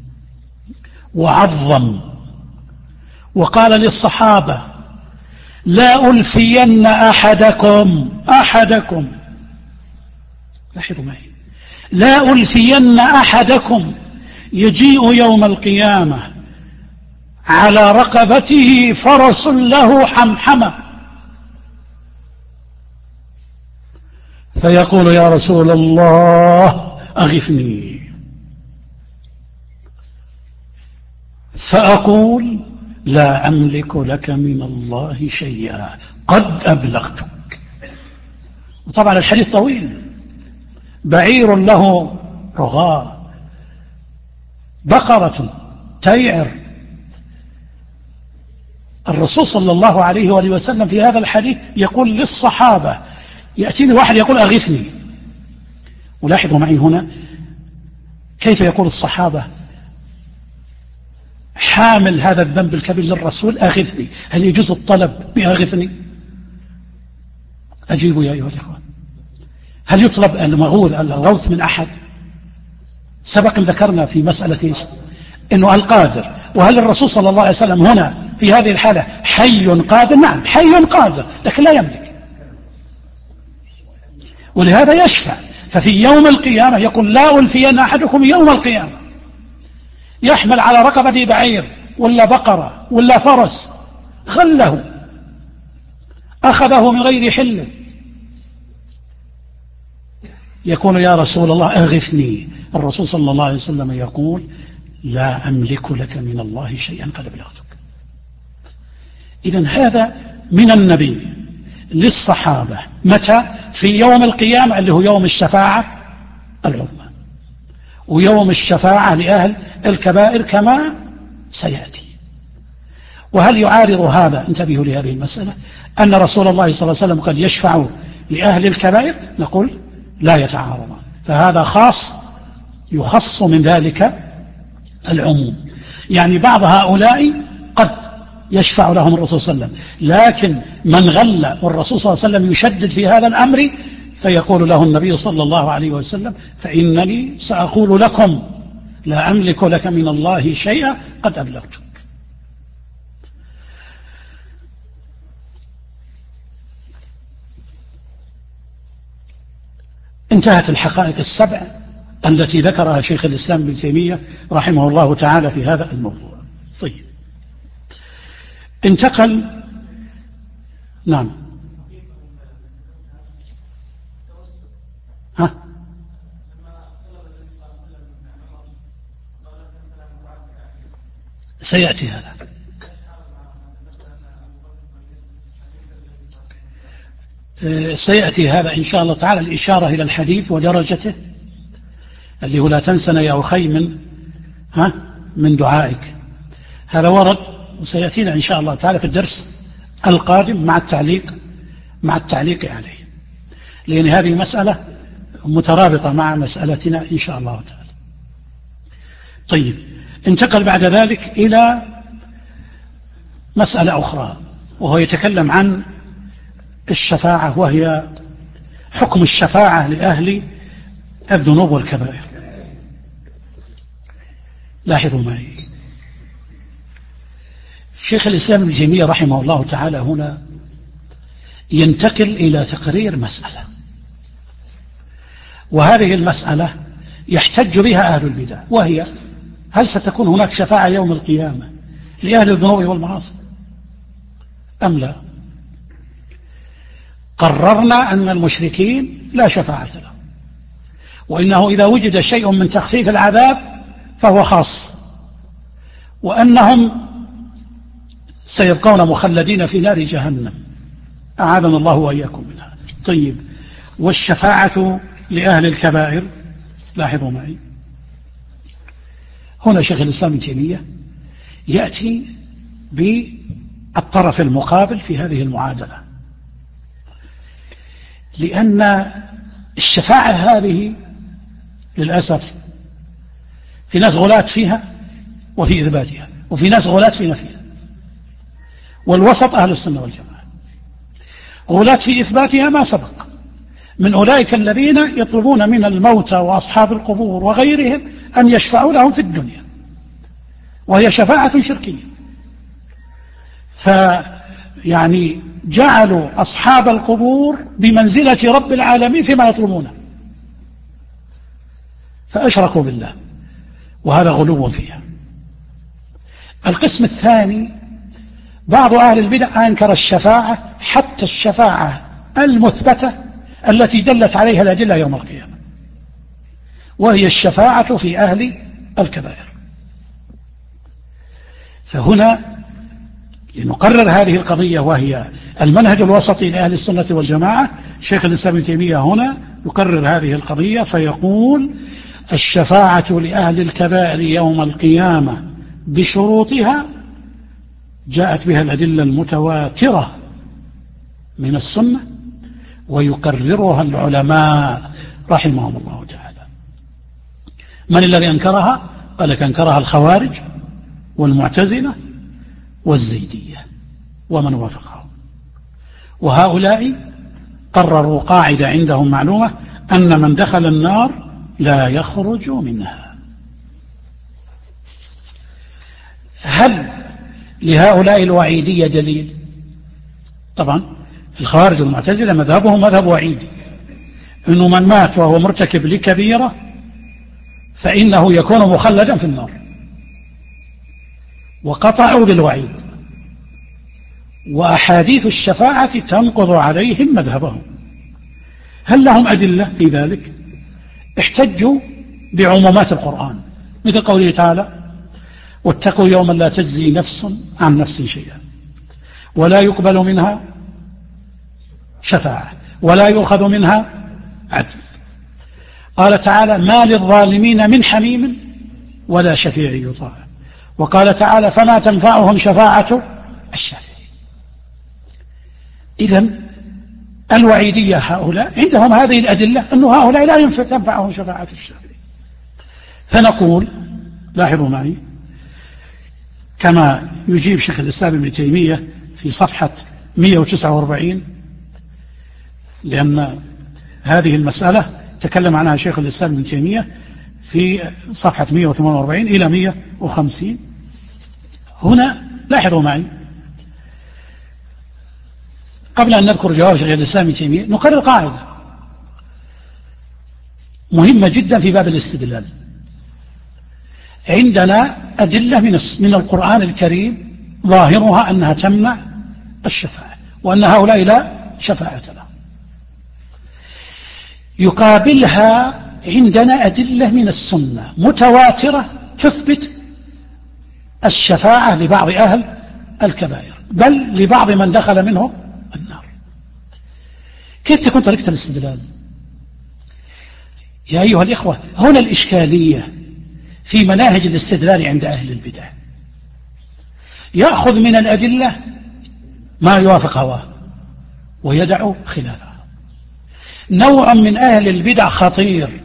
وعظم، وقال للصحابة: لا ألفين أحدكم لاحظوا معي، لا ألفين أحدكم يجيء يوم القيامة على رقبته فرس له حمحمة، فيقول: يا رسول الله أغثني، فأقول: لا أملك لك من الله شيئا، قد أبلغتك. وطبعا الحديث طويل: بعير له رغاء، بقرة تيعر. الرسول صلى الله عليه وآله وسلم في هذا الحديث يقول للصحابة، يأتيني واحد يقول: أغثني. ولاحظوا معي هنا كيف يقول الصحابة حامل هذا الذنب الكبير للرسول: أغثني. هل يجوز الطلب بأغثني؟ أجيبوا يا أيها الإخوان، هل يطلب الغوث من أحد؟ سبق ذكرنا في مسألة إيش؟ إنه القادر. وهل الرسول صلى الله عليه وسلم هنا في هذه الحالة حي قادر؟ نعم، حي قادر، لكن لا يملك، ولهذا يشفع. ففي يوم القيامة يقول: لا ألفين أحدكم يوم القيامة، يحمل على رقبته بعير ولا بقرة ولا فرس، غله، أخذه من غير حله، يقول: يا رسول الله أغثني. الرسول صلى الله عليه وسلم يقول: لا أملك لك من الله شيئا، قد أبلغتك. إذن هذا من النبي للصحابة. متى؟ في يوم القيامة اللي هو يوم الشفاعة العظمى، ويوم الشفاعة لأهل الكبائر كما سيأتي. وهل يعارض هذا، انتبهوا لهذه المسألة، أن رسول الله صلى الله عليه وسلم قد يشفع لأهل الكبائر؟ نقول لا يتعارضان، فهذا خاص يخص من ذلك العموم. يعني بعض هؤلاء قد يشفع لهم الرسول صلى الله عليه وسلم، لكن من غل والرسول صلى الله عليه وسلم يشدد في هذا الأمر، فيقول له النبي صلى الله عليه وسلم: فإنني سأقول لكم لا أملك لك من الله شيئا، قد أبلغتك. انتهت الحقائق السبع التي ذكرها شيخ الإسلام ابن تيمية رحمه الله تعالى في هذا الموضوع. طيب، انتقل. نعم. ها؟ سيأتي هذا. سيأتي هذا إن شاء الله تعالى، الإشارة إلى الحديث ودرجته اللي هو: لا تنسنا يا أخي من دعائك. هذا ورد وسيأتينا إن شاء الله تعالى في الدرس القادم مع التعليق عليه، لأن هذه مسألة مترابطة مع مسألتنا إن شاء الله تعالى. طيب، انتقل بعد ذلك إلى مسألة أخرى، وهو يتكلم عن الشفاعة، وهي حكم الشفاعة لأهل الذنوب والكبائر. لاحظوا معي، شيخ الإسلام ابن تيمية رحمه الله تعالى هنا ينتقل إلى تقرير مسألة، وهذه المسألة يحتج بها أهل البدع، وهي: هل ستكون هناك شفاعة يوم القيامة لأهل الذنوب والمعاصي أم لا؟ قررنا أن المشركين لا شفاعة لهم، وإنه إذا وجد شيء من تخفيف العذاب فهو خاص، وأنهم سيبقون مخلدين في نار جهنم، أعاذنا الله وإياكم منها. طيب، والشفاعة لأهل الكبائر، لاحظوا معي، هنا شيخ الإسلام ابن تيمية يأتي بالطرف المقابل في هذه المعادلة، لأن الشفاعة هذه للأسف في ناس غلاة فيها وفي إثباتها، وفي ناس غلاة في نفيها، والوسط أهل السنة والجماعة. غلاة في إثباتها ما سبق من أولئك الذين يطلبون من الموتى وأصحاب القبور وغيرهم أن يشفعوا لهم في الدنيا، وهي شفاعة شركية. فيعني جعلوا أصحاب القبور بمنزلة رب العالمين فيما يطلبونه، فأشركوا بالله، وهذا غلو فيها. القسم الثاني، بعض أهل البدع أنكر الشفاعة، حتى الشفاعة المثبتة التي دلت عليها الأدلة يوم القيامة، وهي الشفاعة في أهل الكبائر. فهنا لنقرر هذه القضية، وهي المنهج الوسطي لأهل السنة والجماعة، شيخ الإسلام ابن تيمية هنا يقرر هذه القضية فيقول: الشفاعة لأهل الكبائر يوم القيامة بشروطها جاءت بها الأدلة المتواترة من السنة، ويقررها العلماء رحمهم الله تعالى. من الذي أنكرها؟ قال لك أنكرها الخوارج والمعتزلة والزيدية ومن وافقهم، وهؤلاء قرروا قاعدة عندهم معلومة: أن من دخل النار لا يخرج منها. هل لهؤلاء الوعيدية دليل؟ طبعا الخوارج والمعتزلة مذهبهم مذهب وعيدي، إنه من مات وهو مرتكب لكبيرة فإنه يكون مخلدا في النار، وقطعوا بالوعيد، وأحاديث الشفاعة تنقض عليهم مذهبهم. هل لهم أدلة في ذلك؟ احتجوا بعمومات القرآن، مثل قوله تعالى: واتقوا يوما لا تجزي نفس عن نفس شيئا ولا يقبل منها شفاعة ولا يؤخذ منها عدل. قال تعالى: ما للظالمين من حميم ولا شفيع يطاع. وقال تعالى: فما تنفعهم شفاعة الشافعين. إذن الوعيدية هؤلاء عندهم هذه الأدلة أن هؤلاء لا تنفعهم شفاعة الشافعين. فنقول، لاحظوا معي، كما يجيب شيخ الإسلام ابن تيمية في صفحة 149، لأن هذه المسألة تكلم عنها شيخ الإسلام ابن تيمية في صفحة 148 إلى 150. هنا لاحظوا معي، قبل أن نذكر جواب شيخ الإسلام ابن تيمية نقرر قاعدة مهمة جدا في باب الاستدلال. عندنا أدلة من القرآن الكريم ظاهرها أنها تمنع الشفاعة، وأن هؤلاء لا شفاعة لهم. يقابلها عندنا أدلة من السنة متواترة تثبت الشفاعة لبعض أهل الكبائر، بل لبعض من دخل منهم النار. كيف تكون طريقة الاستدلال؟ يا أيها الإخوة، هنا الإشكالية في مناهج الاستدلال عند أهل البدع. يأخذ من الأدلة ما يوافق هواه ويدع خلافه. نوع من أهل البدع خطير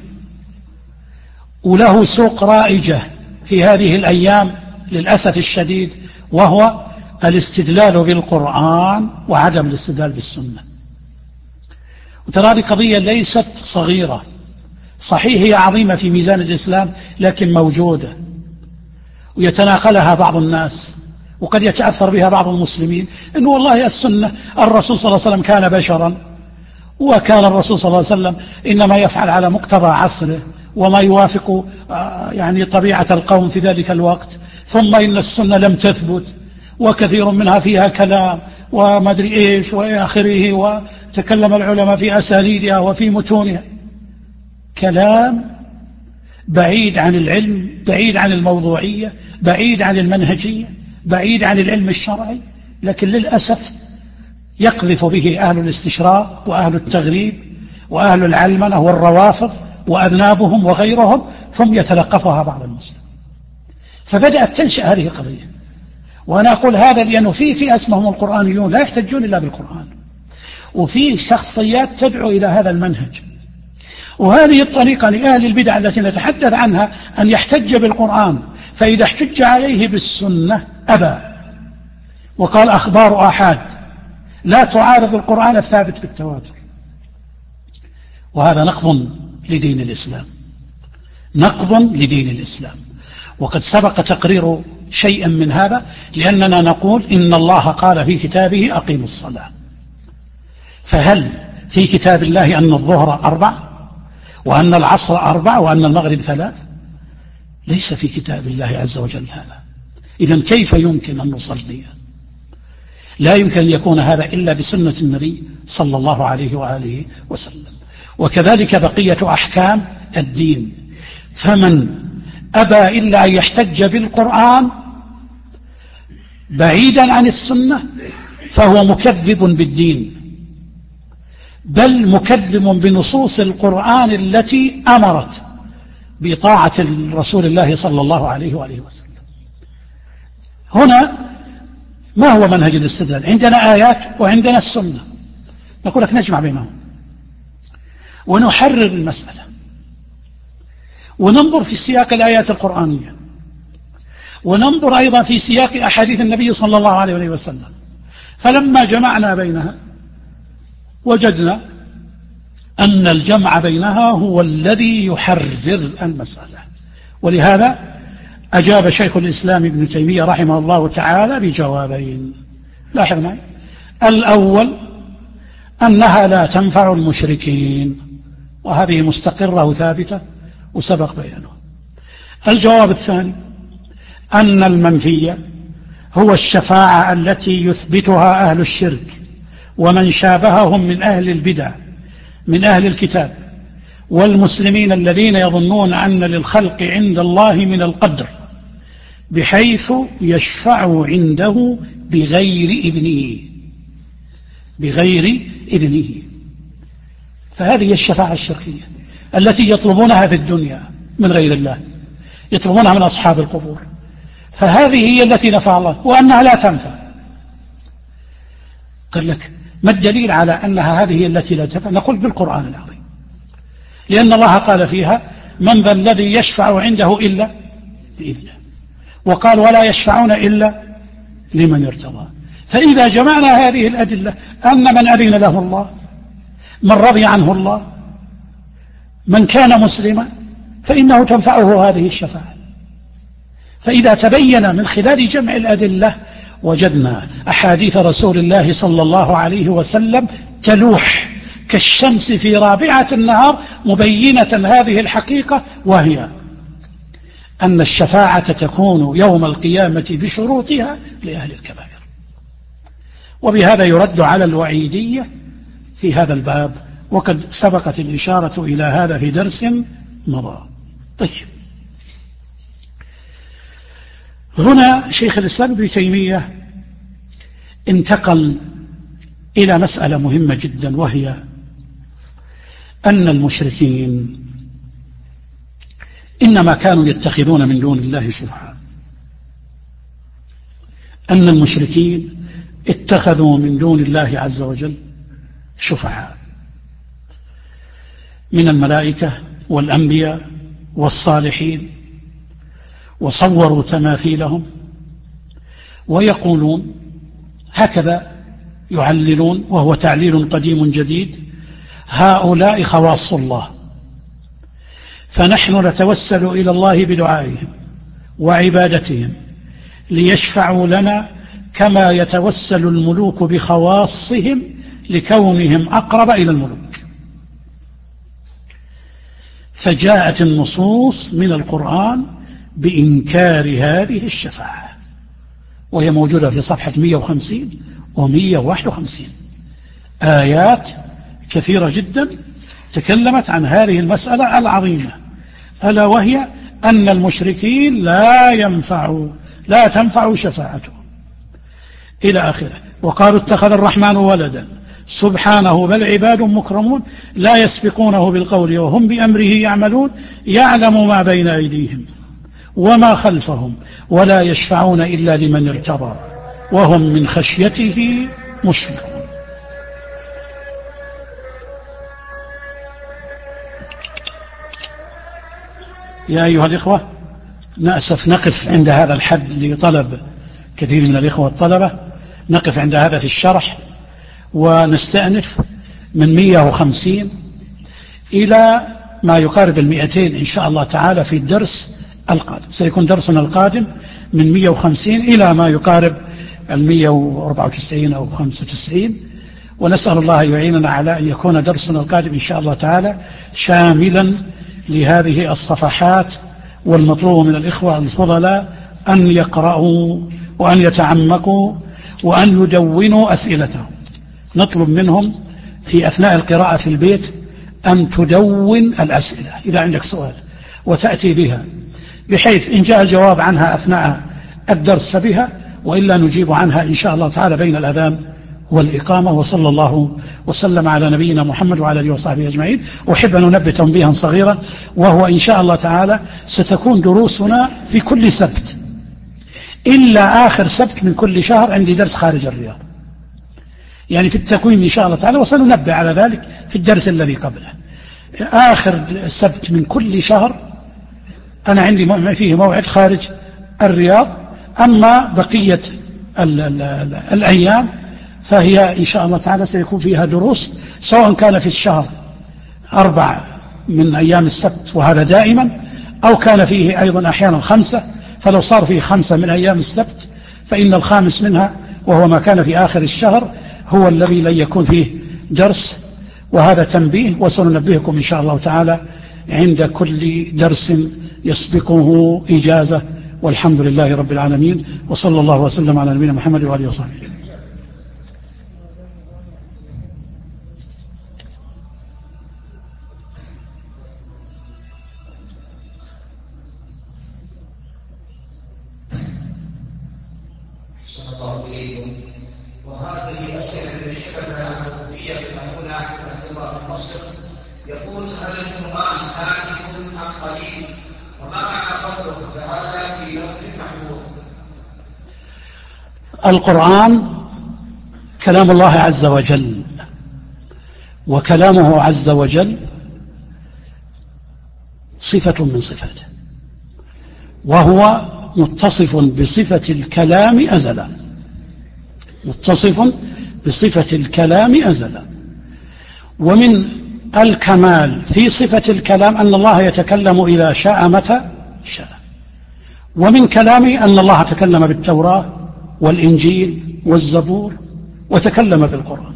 وله سوق رائجة في هذه الأيام للأسف الشديد، وهو الاستدلال بالقرآن وعدم الاستدلال بالسنة. وترى هذه قضية ليست صغيرة، صحيح هي عظيمة في ميزان الإسلام، لكن موجودة ويتناقلها بعض الناس، وقد يتأثر بها بعض المسلمين، إنه والله السنة الرسول صلى الله عليه وسلم كان بشرا، وكان الرسول صلى الله عليه وسلم إنما يفعل على مقتضى عصره وما يوافق يعني طبيعة القوم في ذلك الوقت، ثم إن السنة لم تثبت وكثير منها فيها كلام وما أدري إيش وآخره، وتكلم العلماء في أساليبها وفي متونها. كلام بعيد عن العلم، بعيد عن الموضوعية، بعيد عن المنهجية، بعيد عن العلم الشرعي، لكن للأسف يقذف به أهل الاستشراق وأهل التغريب وأهل العلمنة والروافض وأذنابهم وغيرهم، ثم يتلقفها بعض المسلمين. فبدأت تنشأ هذه القضية. وأنا أقول هذا لأنه في اسمهم القرآنيون لا يحتجون إلا بالقرآن، وفي شخصيات تدعو إلى هذا المنهج. وهذه الطريقة لأهل البدع التي نتحدث عنها أن يحتج بالقرآن، فإذا احتج عليه بالسنة أبى وقال أخبار آحاد لا تعارض القرآن الثابت بالتواتر. وهذا نقض لدين الإسلام، نقض لدين الإسلام. وقد سبق تقرير شيئا من هذا، لأننا نقول إن الله قال في كتابه أقيموا الصلاة. فهل في كتاب الله أن الظهر 4 وأن العصر 4 وأن المغرب 3؟ ليس في كتاب الله عز وجل هذا. إذن كيف يمكن أن نصلي؟ لا يمكن أن يكون هذا إلا بسنة النبي صلى الله عليه وآله وسلم. وكذلك بقية أحكام الدين. فمن أبى إلا أن يحتج بالقرآن بعيدا عن السنة فهو مكذب بالدين، بل مكذب بنصوص القرآن التي أمرت بطاعة رسول الله صلى الله عليه وآله وسلم. هنا ما هو منهج الاستدلال؟ عندنا آيات وعندنا السنة، نقول لك نجمع بينهم ونحرر المسألة وننظر في سياق الآيات القرآنية، وننظر أيضا في سياق أحاديث النبي صلى الله عليه وسلم. فلما جمعنا بينها وجدنا أن الجمع بينها هو الذي يحرر المسألة. ولهذا أجاب شيخ الإسلام ابن تيمية رحمه الله تعالى بجوابين. لاحظ معي، الأول أنها لا تنفع المشركين، وهذه مستقرة وثابتة وسبق بيانه. الجواب الثاني أن المنفي هو الشفاعة التي يثبتها أهل الشرك ومن شابههم من أهل البدع من أهل الكتاب والمسلمين الذين يظنون أن للخلق عند الله من القدر، بحيث يشفع عنده بغير إذنه. فهذه الشفاعة الشركية التي يطلبونها في الدنيا من غير الله، يطلبونها من أصحاب القبور، فهذه هي التي نفع الله، وأنها لا تنفع. قال لك ما الدليل على أنها هذه التي لا تنفع؟ نقول بالقرآن العظيم، لأن الله قال فيها من ذا الذي يشفع عنده إلا بإذنه، وقال ولا يشفعون إلا لمن ارتضى. فإذا جمعنا هذه الأدلة أن من أذن له الله، من رضي عنه الله، من كان مسلما، فإنه تنفعه هذه الشفاعة. فإذا تبين من خلال جمع الأدلة وجدنا أحاديث رسول الله صلى الله عليه وسلم تلوح كالشمس في رابعة النهار مبينة هذه الحقيقة، وهي أن الشفاعة تكون يوم القيامة بشروطها لأهل الكبائر. وبهذا يرد على الوعيدية في هذا الباب، وقد سبقت الإشارة إلى هذا في درس مضى. طيب، هنا شيخ الإسلام ابن تيمية انتقل إلى مسألة مهمة جدا، وهي أن المشركين إنما كانوا يتخذون من دون الله شفعاء. أن المشركين اتخذوا من دون الله عز وجل شفعاء من الملائكة والأنبياء والصالحين، وصوروا تماثيلهم ويقولون هكذا يعللون، وهو تعليل قديم جديد: هؤلاء خواص الله، فنحن نتوسل إلى الله بدعائهم وعبادتهم ليشفعوا لنا كما يتوسل الملوك بخواصهم لكونهم أقرب إلى الملوك. فجاءت النصوص من القرآن بإنكار هذه الشفاعة، وهي موجودة في صفحة 150 و151 آيات كثيرة جدا تكلمت عن هذه المسألة العظيمة، ألا وهي أن المشركين لا تنفع شفاعتهم إلى آخره. وقالوا اتخذ الرحمن ولدا سبحانه بل عباد مكرمون لا يسبقونه بالقول وهم بأمره يعملون يعلم ما بين أيديهم وما خلفهم ولا يشفعون إلا لمن ارتضى وهم من خشيته مشفقون. يا أيها الإخوة، نأسف نقف عند هذا الحد لطلب كثير من الإخوة الطلبة، نقف عند هذا في الشرح ونستأنف من 150 إلى ما يقارب 200 إن شاء الله تعالى في الدرس القادم. سيكون درسنا القادم من 150 إلى ما يقارب 194 أو 95، ونسأل الله يعيننا على أن يكون درسنا القادم إن شاء الله تعالى شاملا لهذه الصفحات. والمطلوب من الإخوة الفضلاء أن يقرأوا وأن يتعمقوا وأن يدونوا أسئلتهم. نطلب منهم في أثناء القراءة في البيت أن تدون الأسئلة إذا عندك سؤال وتأتي بها، بحيث إن جاء الجواب عنها أثناء الدرس بها، وإلا نجيب عنها إن شاء الله تعالى بين الأذان والإقامة. وصلى الله وسلم على نبينا محمد وعلى آله وصحبه أجمعين. أحب أن أنبه تنبيها صغيرا، وهو إن شاء الله تعالى ستكون دروسنا في كل سبت إلا آخر سبت من كل شهر عندي درس خارج الرياض، يعني في التقويم إن شاء الله تعالى، وسننبه على ذلك في الدرس الذي قبله. آخر سبت من كل شهر أنا عندي فيه موعد خارج الرياض. أما بقية الأيام فهي إن شاء الله تعالى سيكون فيها دروس، سواء كان في الشهر 4 من أيام السبت وهذا دائما، أو كان فيه أيضا أحيانا 5، فلو صار فيه 5 من أيام السبت فإن الخامس منها وهو ما كان في آخر الشهر هو الذي لن يكون فيه درس. وهذا تنبيه، وسننبهكم إن شاء الله تعالى عند كل درس يسبقه إجازة. والحمد لله رب العالمين، وصلى الله وسلم على نبينا محمد وآله وصحبه. وهذه أسئلة للشبكة العربية المأمونة عبد الله بن مصر يقول: هل القرآن هاتف أم قليل؟ وما معنى قوله تعالى في لوح محفوظ؟ القرآن كلام الله عز وجل، وكلامه عز وجل صفة من صفاته، وهو متصف بصفة الكلام أزلا، متصف بصفة الكلام أزلا. ومن الكمال في صفة الكلام أن الله يتكلم إذا شاء متى شاء. ومن كلامه أن الله تكلم بالتوراة والإنجيل والزبور وتكلم بالقرآن.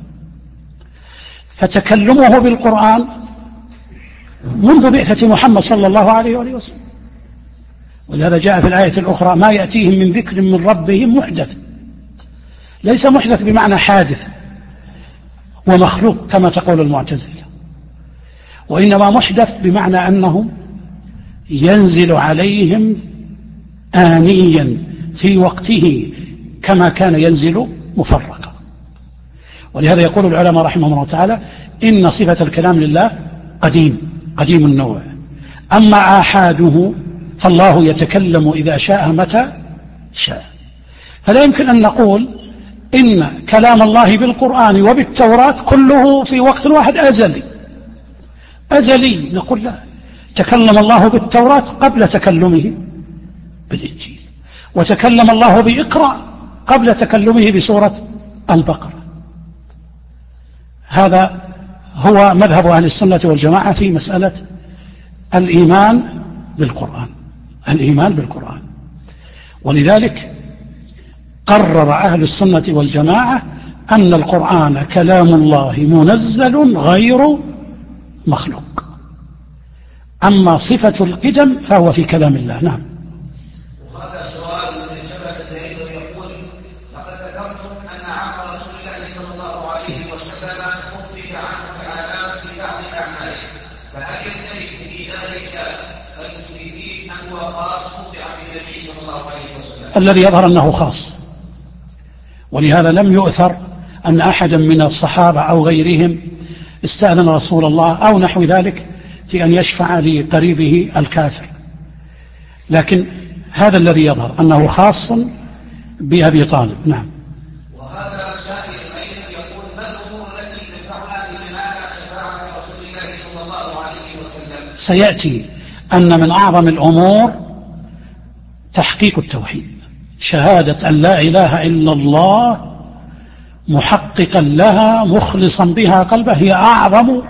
فتكلمه بالقرآن منذ بعثة محمد صلى الله عليه وسلم، ولهذا جاء في الآية الأخرى: ما يأتيهم من ذكر من ربهم محدث. ليس محدث بمعنى حادث ومخلوق كما تقول المعتزلة، وإنما محدث بمعنى أنه ينزل عليهم آنيا في وقته كما كان ينزل مفرقا. ولهذا يقول العلماء رحمهم الله تعالى: إن صفة الكلام لله قديم النوع، أما آحاده فالله يتكلم إذا شاء متى شاء. فلا يمكن أن نقول إن كلام الله بالقرآن وبالتوراة كله في وقت واحد أزلي. نقول لا، تكلم الله بالتوراة قبل تكلمه بالإنجيل، وتكلم الله بإقرأ قبل تكلمه بسورة البقرة. هذا هو مذهب أهل السنة والجماعة في مسألة الإيمان بالقرآن. ولذلك قرر أهل السنة والجماعة أن القرآن كلام الله منزل غير مخلوق. أما صفة القدم فهو في كلام الله. نعم. وهذا سؤال من شبكة أيضا يقول: لقد ذكرتم أن عمل رسول الله صلى الله عليه وسلم خفف عنه العذاب في بعض أعماله، فهل ينتهي في ذلك الذي يظهر أنه خاص، ولهذا لم يؤثر أن أحدا من الصحابة أو غيرهم استأذن رسول الله أو نحو ذلك في أن يشفع لقريبه الكافر، لكن هذا الذي يظهر أنه خاص بأبي طالب. نعم. وهذا سائل أيضا يقول: ما الأمور التي تنفعنا في منال شفاعة رسول الله صلى الله عليه وسلم؟ سيأتي أن من أعظم الأمور تحقيق التوحيد، شهادة أن لا إله إلا الله محققا لها مخلصا بها قلبه، هي أعظم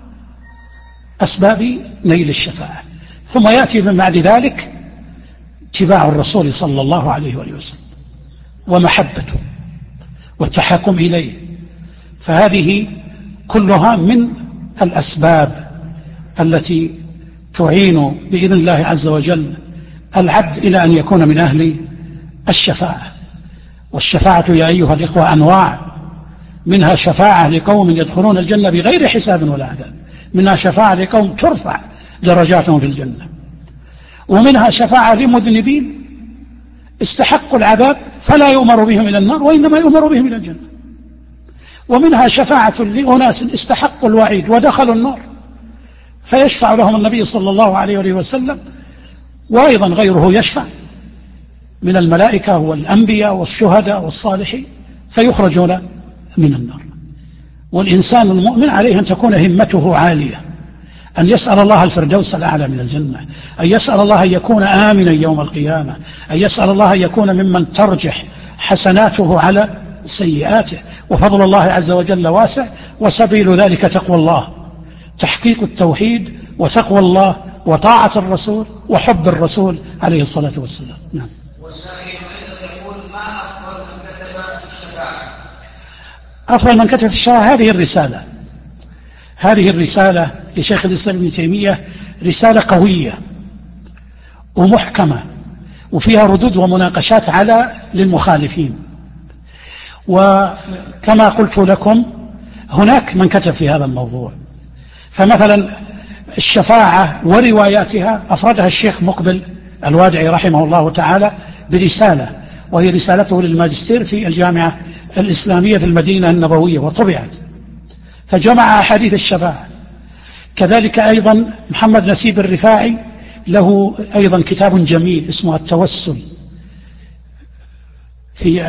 أسباب نيل الشفاعة. ثم يأتي من بعد ذلك اتباع الرسول صلى الله عليه وسلم ومحبته والتحاكم إليه، فهذه كلها من الأسباب التي تعين بإذن الله عز وجل العبد إلى أن يكون من أهل الشفاعة. والشفاعة يا أيها الإخوة أنواع، منها شفاعة لقوم يدخلون الجنة بغير حساب ولا عذاب، منها شفاعة لقوم ترفع درجاتهم في الجنة، ومنها شفاعة لمذنبين استحقوا العذاب فلا يؤمر بهم إلى النار وإنما يؤمر بهم إلى الجنة، ومنها شفاعة لأناس استحقوا الوعيد ودخلوا النار فيشفع لهم النبي صلى الله عليه وسلم، وأيضا غيره يشفع من الملائكة والأنبياء والشهداء والصالحين فيخرجون من النار. والإنسان المؤمن عليه أن تكون همته عالية، أن يسأل الله الفردوس الأعلى من الجنة، أن يسأل الله أن يكون آمنا يوم القيامة، أن يسأل الله أن يكون ممن ترجح حسناته على سيئاته، وفضل الله عز وجل واسع، وسبيل ذلك تقوى الله، تحقيق التوحيد وتقوى الله وطاعة الرسول وحب الرسول عليه الصلاة والسلام. نعم. والسائل أيضا يقول: ما أفضل من كتب الشفاعة؟ أفضل من كتب الشفاعة هذه الرسالة لشيخ الإسلام ابن تيمية رسالة قوية ومحكمة وفيها ردود ومناقشات على للمخالفين. وكما قلت لكم هناك من كتب في هذا الموضوع، فمثلا الشفاعة ورواياتها أفردها الشيخ مقبل الوادعي رحمه الله تعالى برسالة، وهي رسالته للماجستير في الجامعة الإسلامية في المدينة النبوية وطبعت، فجمع أحاديث الشفاعة. كذلك أيضا محمد نسيب الرفاعي له أيضا كتاب جميل اسمه التوسل، في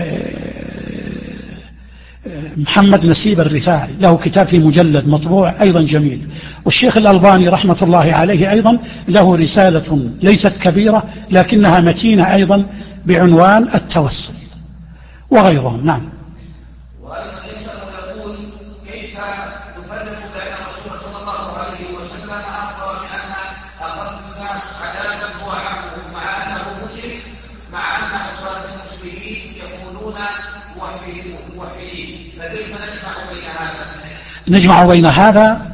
محمد نسيب الرفاعي له كتاب في مجلد مطبوع أيضا جميل. والشيخ الألباني رحمة الله عليه أيضا له رسالة ليست كبيرة لكنها متينة أيضا بعنوان التوسل وغيرهم. نعم. وأيضا يسأل ويقول: كيف نفرق بين الرسول صلى الله عليه وسلم أخبر بأن أخذ الناس عذابا هو عبده مع أنه مشرك، مع أن عصاة المسلمين يقولون موحدين، فكيف نجمع بين هذا؟ نجمع بين هذا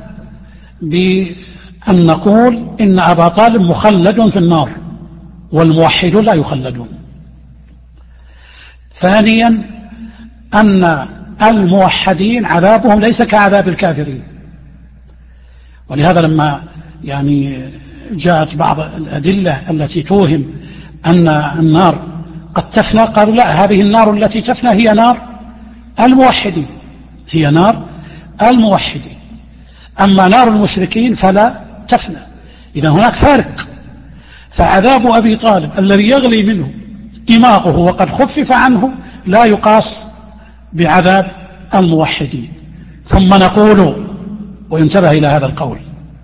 بأن نقول إن أبا طالب مخلد في النار والموحدون لا يخلدون. ثانيا أن الموحدين عذابهم ليس كعذاب الكافرين، ولهذا لما جاءت بعض الأدلة التي توهم أن النار قد تفنى قالوا لا، هذه النار التي تفنى هي نار الموحدين، هي نار الموحدين، أما نار المشركين فلا تفنى. إذا هناك فارق، فعذاب أبي طالب الذي يغلي منه دماغه وقد خفف عنه لا يقاس بعذاب الموحدين. ثم نقول وينتبه إلى هذا القول: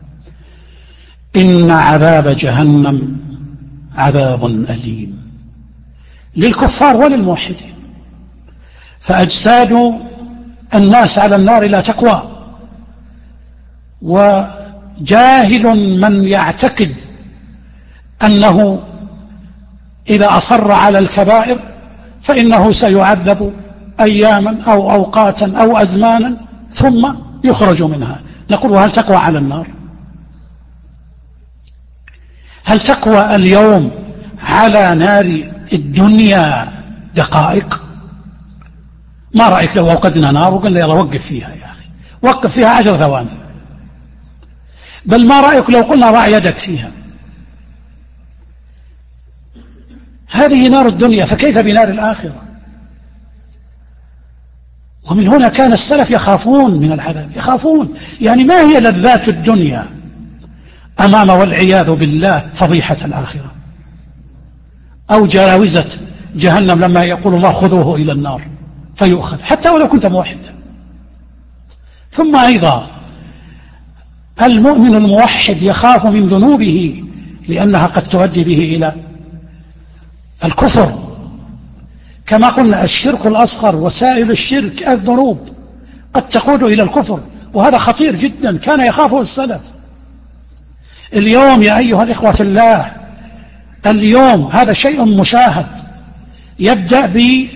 إن عذاب جهنم عذاب أليم للكفار وللموحدين، فأجساد الناس على النار لا تقوى، وجاهل من يعتقد أنه إذا أصر على الكبائر فإنه سيعذب أياما أو أوقاتا أو أزمانا ثم يخرج منها. نقول: هل تقوى على النار؟ هل تقوى اليوم على نار الدنيا دقائق؟ ما رأيك لو أوقدنا نار وقلنا يلا وقف فيها يا أخي، وقف فيها 10 ثواني؟ بل ما رأيك لو قلنا ضع يدك فيها؟ هذه نار الدنيا، فكيف بنار الآخرة؟ ومن هنا كان السلف يخافون من العذاب، يخافون. يعني ما هي لذات الدنيا أمام والعياذ بالله فضيحة الآخرة، أو جاوزة جهنم لما يقول الله خذوه إلى النار فيؤخذ حتى ولو كنت موحدا. ثم أيضا المؤمن الموحد يخاف من ذنوبه لأنها قد تؤدي به إلى الكفر، كما قلنا الشرك الأصغر وسائل الشرك الذنوب قد تقود إلى الكفر، وهذا خطير جدا كان يخافه السلف. اليوم يا أيها الإخوة في الله، اليوم هذا شيء مشاهد، يبدأ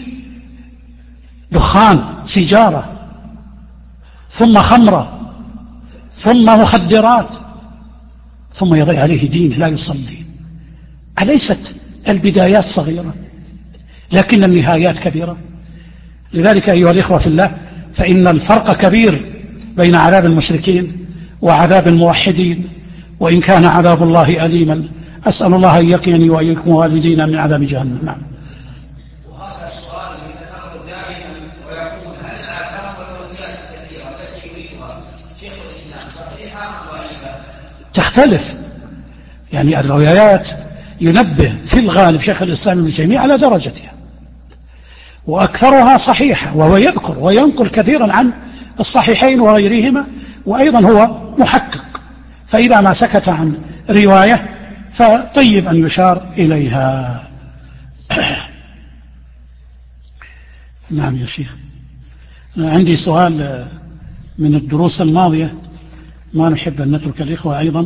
بدخان سيجارة، ثم خمرة، ثم مخدرات، ثم يضيع عليه دينه لا يصلي. أليست البدايات صغيرة لكن النهايات كبيرة؟ لذلك أيها الإخوة في الله، فإن الفرق كبير بين عذاب المشركين وعذاب الموحدين، وإن كان عذاب الله أليما. أسأل الله أن يقيني وإياكم والدينا من عذاب جهنم. نعم. وهذا السؤال يتكرر دائما ويقول: هل الآثار والروايات الكثيرة التي يريدها شيخ الإسلام صحيحة أم ضعيفة؟ تختلف. يعني الروايات ينبه في الغالب شيخ الإسلام ابن تيمية على درجتها، وأكثرها صحيحة، وهو يذكر وينقل كثيرا عن الصحيحين وغيرهما، وأيضا هو محقق، فإذا ما سكت عن رواية فطيب أن يشار إليها. نعم يا شيخ، عندي سؤال من الدروس الماضية ما نحب أن نترك الإخوة أيضا.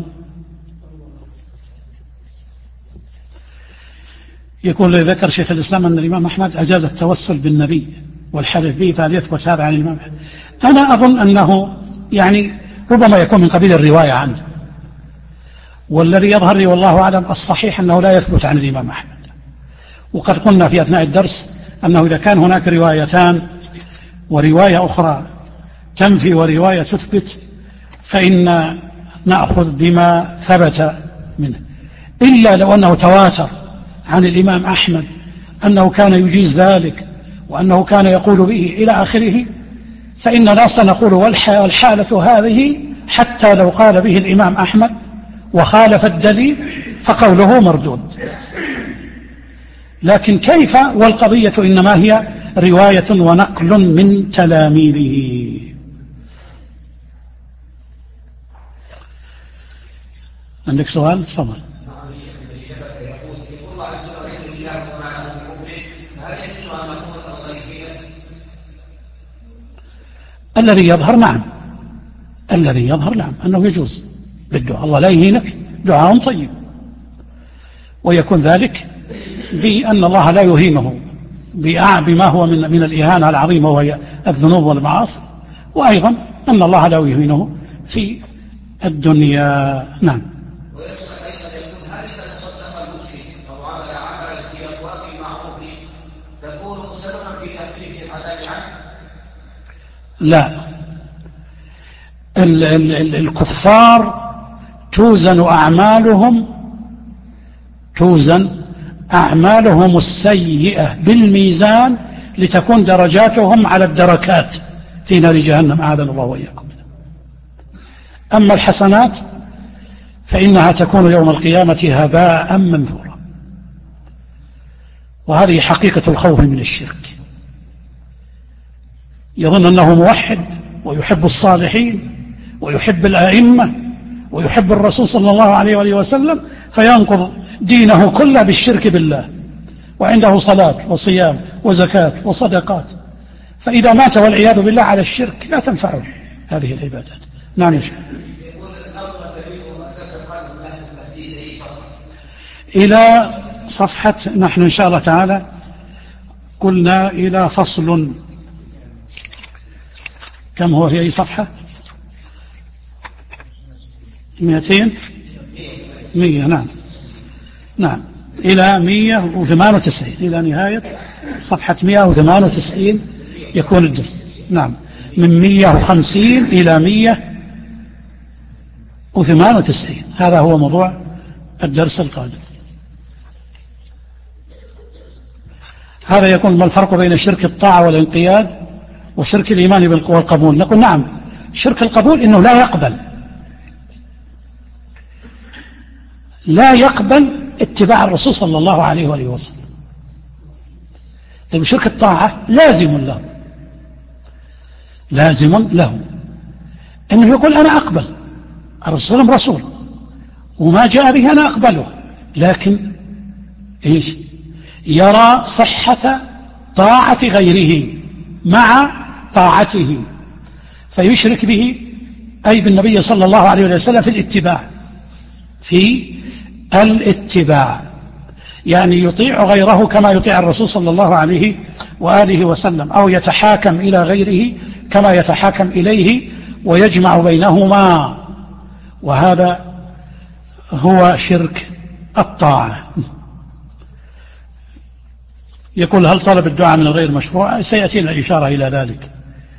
يقول: ذكر شيخ الإسلام أن الإمام أحمد أجاز التوسل بالنبي والحلف به، فهل يثبت هذا عن الإمام أحمد؟ أنا أظن أنه يعني ربما يكون من قبيل الرواية عنه، والذي يظهر لي والله أعلم الصحيح أنه لا يثبت عن الإمام أحمد. وقد قلنا في أثناء الدرس أنه إذا كان هناك روايتان ورواية أخرى تنفي ورواية تثبت، فإن نأخذ بما ثبت منه، إلا لو أنه تواتر عن الإمام أحمد أنه كان يجيز ذلك وأنه كان يقول به إلى آخره، فإننا سنقول والحالة هذه حتى لو قال به الإمام أحمد وخالف الدليل فقوله مردود. لكن كيف والقضية إنما هي رواية ونقل من تلاميذه. عندك سؤال؟ تفضل. الذي يظهر نعم، الذي يظهر نعم أنه يجوز بالدعاء، الله لا يهينك، دعاء طيب، ويكون ذلك بأن الله لا يهينه بما هو من الإهانة العظيمة وهي الذنوب والمعاصي، وأيضا أن الله لا يهينه في الدنيا. نعم. ويسأل أيضا يقول: هل إذا تصدق المسلم أو عمل عملا في أبواب المعروف تكون سببا في تخفيف العذاب عنه؟ لا، الكفار توزن أعمالهم السيئة بالميزان لتكون درجاتهم على الدركات في نار جهنم، أعاذنا الله وإياكم. أما الحسنات فإنها تكون يوم القيامة هباء منثورا، وهذه حقيقة الخوف من الشرك. يظن أنه موحد ويحب الصالحين ويحب الأئمة ويحب الرسول صلى الله عليه وآله وسلم، فينقض دينه كله بالشرك بالله، وعنده صلاة وصيام وزكاة وصدقات، فإذا مات والعياذ بالله على الشرك لا تنفعه هذه العبادات. نعم يا شيخ. إلى صفحة، نحن إن شاء الله تعالى قلنا إلى فصل، كم هو في أي صفحة؟ 200 نعم، نعم، إلى 198، إلى نهاية صفحة 198 يكون الدرس. نعم، من 150 إلى 198، هذا هو موضوع الدرس القادم. هذا يكون ما الفرق بين شرك الطاعة والانقياد وشرك الإيمان والقبول؟ نقول نعم، شرك القبول إنه لا يقبل اتباع الرسول صلى الله عليه وآله وسلم. طيب شرك الطاعة لازم له أنه يقول أنا أقبل الرسول رسول وما جاء به أنا أقبله، لكن إيش؟ يرى صحة طاعة غيره مع طاعته فيشرك به، أي بالنبي صلى الله عليه وسلم في الاتباع، يعني يطيع غيره كما يطيع الرسول صلى الله عليه وآله وسلم، أو يتحاكم إلى غيره كما يتحاكم إليه ويجمع بينهما، وهذا هو شرك الطاعة. يقول هل طلب الدعاء من الغير مشروع؟ سيأتينا الإشارة إلى ذلك.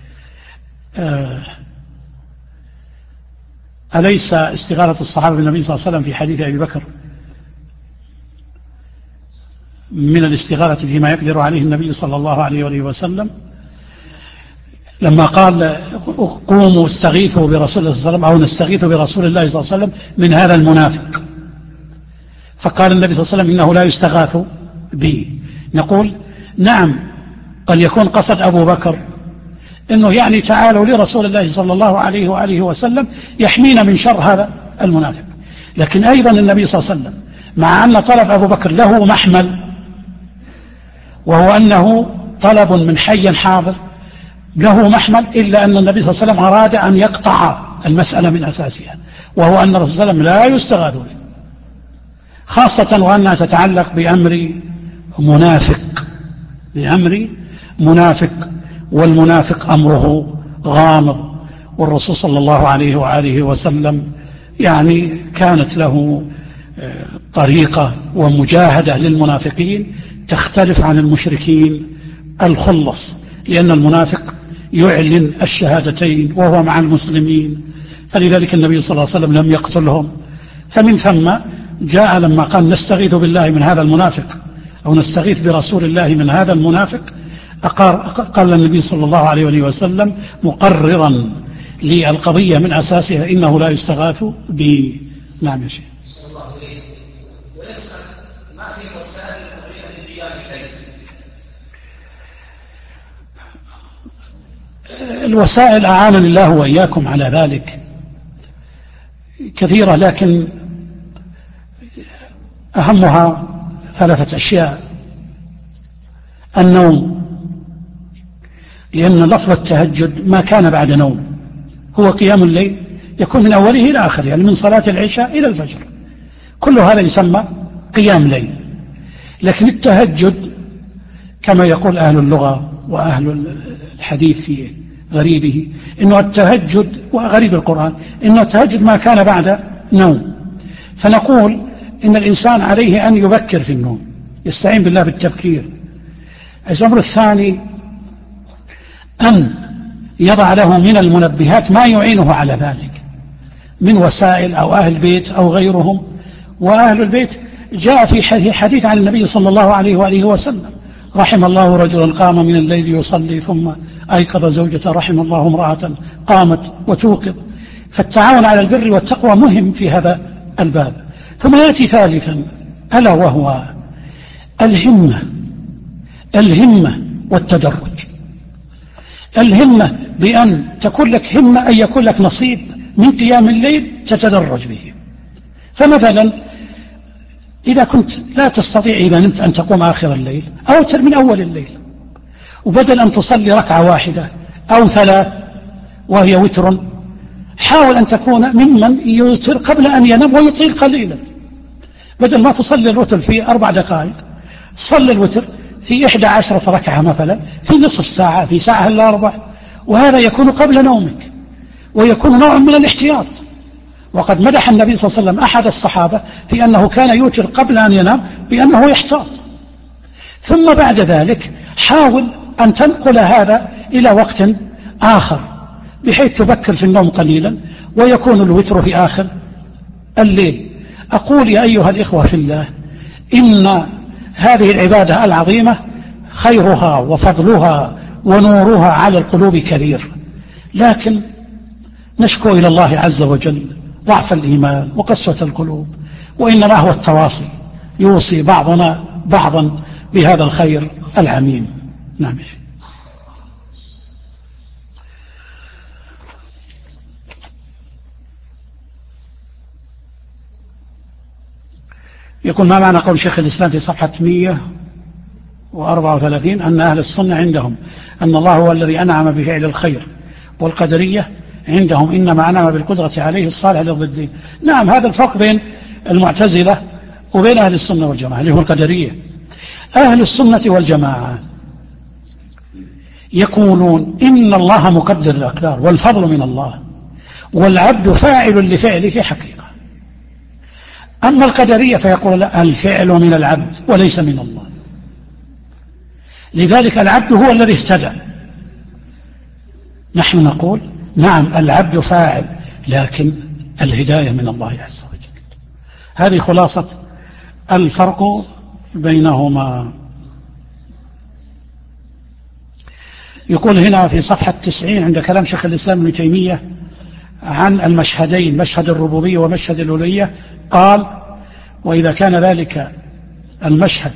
أليس استغاثة الصحابة بالنبي صلى الله عليه وسلم في حديث أبي بكر من الاستغاثة فيما يقدر عليه النبي صلى الله عليه وسلم لما قال قوموا استغيثوا برسول الله صلى الله عليه وسلم أو نستغيث برسول الله صلى الله عليه وسلم من هذا المنافق، فقال النبي صلى الله عليه وسلم إنه لا يستغاث به. نقول نعم، قد يكون قصد أبو بكر إنه يعني تعالوا لرسول الله صلى الله عليه وآله وسلم يحمينا من شر هذا المنافق، لكن أيضا النبي صلى الله عليه وسلم مع أن طلب أبو بكر له محمل، وهو أنه طلب من حي حاضر له محمل، إلا أن النبي صلى الله عليه وسلم أراد أن يقطع المسألة من أساسها، وهو أن الرسول صلى الله عليه وسلم لا يستغاث به، خاصة وأنها تتعلق بأمر منافق، والمنافق أمره غامض، والرسول صلى الله عليه وآله وسلم يعني كانت له طريقة ومجاهدة للمنافقين تختلف عن المشركين الخلص، لأن المنافق يعلن الشهادتين وهو مع المسلمين، فلذلك النبي صلى الله عليه وسلم لم يقتلهم. فمن ثم جاء لما قال نستغيث بالله من هذا المنافق أو نستغيث برسول الله من هذا المنافق، قال النبي صلى الله عليه وسلم مقررا للقضية من أساسها إنه لا يستغاث به. نعم يا شيخ. صلى الله عليه ويسأل ما هي وسائل التغيير لقيام الليل؟ الوسائل أعانني الله وإياكم على ذلك كثيرة، لكن أهمها 3 أشياء. النوم، لأن لفظ التهجد ما كان بعد نوم، هو قيام الليل يكون من أوله إلى آخره، يعني من صلاة العشاء إلى الفجر، كل هذا يسمى قيام ليل. لكن التهجد كما يقول أهل اللغة وأهل الحديث في غريبه إنه التهجد وغريب القرآن إنه التهجد ما كان بعد نوم، فنقول إن الإنسان عليه أن يبكر في النوم، يستعين بالله بالتبكير. الأمر الثاني أن يضع له من المنبهات ما يعينه على ذلك من وسائل أو أهل بيت أو غيرهم. وأهل البيت جاء في حديث عن النبي صلى الله عليه وآله وسلم رحم الله رجلا قام من الليل يصلي ثم أيقظ زوجته، رحم الله امرأة قامت وتوقظ. فالتعاون على البر والتقوى مهم في هذا الباب. ثم يأتي ثالثا ألا وهو الهمة والتدرج. الهمة بأن تكون لك همة، أن يكون لك نصيب من قيام الليل تتدرج به. فمثلا إذا كنت لا تستطيع إذا نمت أن تقوم آخر الليل، أوتر من أول الليل، وبدل أن تصلي ركعة واحدة أو 3 وهي وتر، حاول أن تكون ممن يوتر قبل أن ينام ويطيل قليلا، بدل ما تصلي الوتر في 4 دقائق صلي الوتر في 11 ركعة مثلا في نصف ساعة، في ساعة إلا 4، وهذا يكون قبل نومك ويكون نوع من الاحتياط. وقد مدح النبي صلى الله عليه وسلم أحد الصحابة في أنه كان يوتر قبل أن ينام بأنه يحتاط. ثم بعد ذلك حاول أن تنقل هذا إلى وقت آخر بحيث تبكر في النوم قليلا ويكون الوتر في آخر الليل. أقول يا أيها الإخوة في الله إن هذه العبادة العظيمة خيرها وفضلها ونورها على القلوب كبير، لكن نشكو إلى الله عز وجل ضعف الإيمان وقسوة القلوب، وإنما هو التواصي يوصي بعضنا بعضا بهذا الخير العميم. نعم. يقول ما معنى قول شيخ الإسلام في صفحة 134 أن أهل السنة عندهم أن الله هو الذي أنعم بفعل الخير، والقدرية عندهم إنما أنعم بالقدرة عليه الصالح للضدين؟ نعم، هذا الفرق بين المعتزلة وبين أهل السنة والجماعة اللي هو القدرية. أهل السنة والجماعة يقولون إن الله مقدر الأقدار والفضل من الله، والعبد فاعل لفعله في حقيقة. أما القدرية فيقول لا، الفعل من العبد وليس من الله، لذلك العبد هو الذي اهتدى. نحن نقول نعم العبد فاعل، لكن الهداية من الله عز وجل. هذه خلاصة الفرق بينهما. يقول هنا في صفحة 90 عند كلام شيخ الإسلام ابن تيمية عن المشهدين، مشهد الربوبية ومشهد الألوهية، قال وإذا كان ذلك المشهد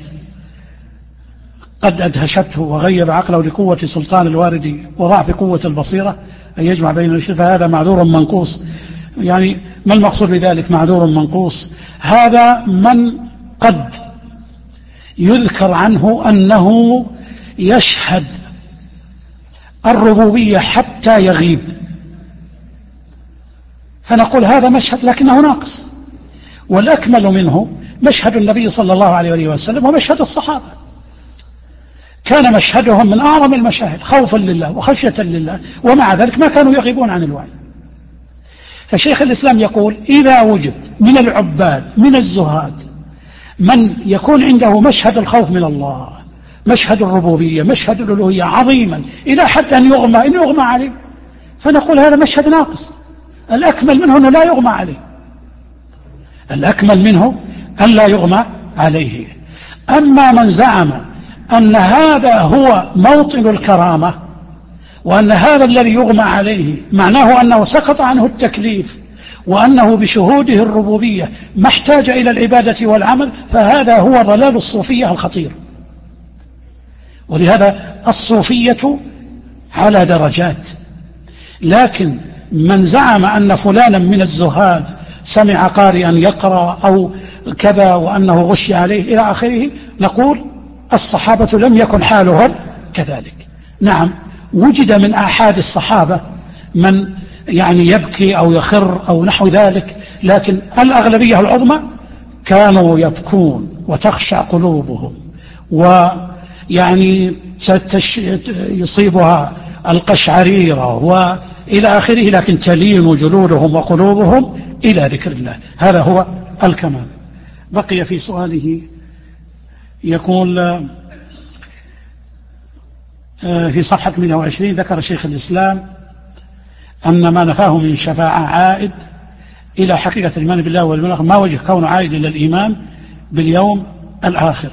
قد أدهشته وغير عقله لقوة سلطان الوارد وضعف قوة البصيرة أن يجمع بين الشيء، فهذا معذور منقوص. يعني ما المقصود بذلك معذور منقوص؟ هذا من قد يذكر عنه أنه يشهد الربوبية حتى يغيب، فنقول هذا مشهد لكنه ناقص. والأكمل منه مشهد النبي صلى الله عليه وسلم ومشهد الصحابة، كان مشهدهم من أعظم المشاهد خوفا لله وخشية لله، ومع ذلك ما كانوا يغيبون عن الوعي. فشيخ الإسلام يقول إذا وجد من العباد من الزهاد من يكون عنده مشهد الخوف من الله، مشهد الربوبية، مشهد الألوهية عظيما إلى حد أن يغمى عليه، فنقول هذا مشهد ناقص. الأكمل منه أنه لا يغمى عليه، الأكمل منه أن لا يغمى عليه. أما من زعم أن هذا هو موطن الكرامة، وأن هذا الذي يغمى عليه معناه أنه سقط عنه التكليف، وأنه بشهوده الربوبية ما احتاج إلى العبادة والعمل، فهذا هو ضلال الصوفية الخطير. ولهذا الصوفية على درجات، لكن من زعم أن فلانا من الزهاد سمع قارئا يقرأ أو كذا وأنه غشي عليه إلى آخره، نقول الصحابة لم يكن حالهم كذلك. نعم وجد من آحاد الصحابة من يعني يبكي أو يخر أو نحو ذلك، لكن الأغلبية العظمى كانوا يبكون وتخشع قلوبهم، ويعني يصيبها القشعريرة وإلى آخره، لكن تلين جلودهم وقلوبهم إلى ذكر الله. هذا هو الكمال. بقي في سؤاله يقول في صفحة 120 ذكر شيخ الإسلام أن ما نفاه من شفاعة عائد إلى حقيقة الإيمان بالله واليوم الآخر. ما وجه كونه عائد إلى الإيمان باليوم الآخر؟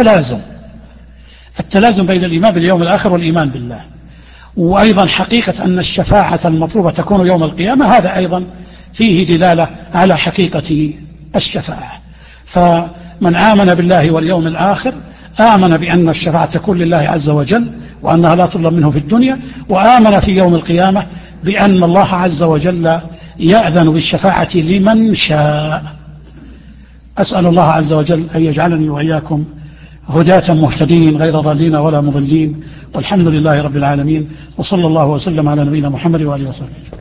التلازم بين الإيمان باليوم الآخر والإيمان بالله، وأيضا حقيقة أن الشفاعة المطلوبة تكون يوم القيامة، هذا أيضا فيه دلالة على حقيقة الشفاعة. فمن آمن بالله واليوم الآخر آمن بأن الشفاعة تكون لله عز وجل وأنها لا تطلب منه في الدنيا، وآمن في يوم القيامة بأن الله عز وجل يأذن بالشفاعة لمن شاء. أسأل الله عز وجل أن يجعلني وإياكم هداة مهتدين غير ضالين ولا مضلين، والحمد لله رب العالمين، وصلى الله وسلم على نبينا محمد وآله وصحبه.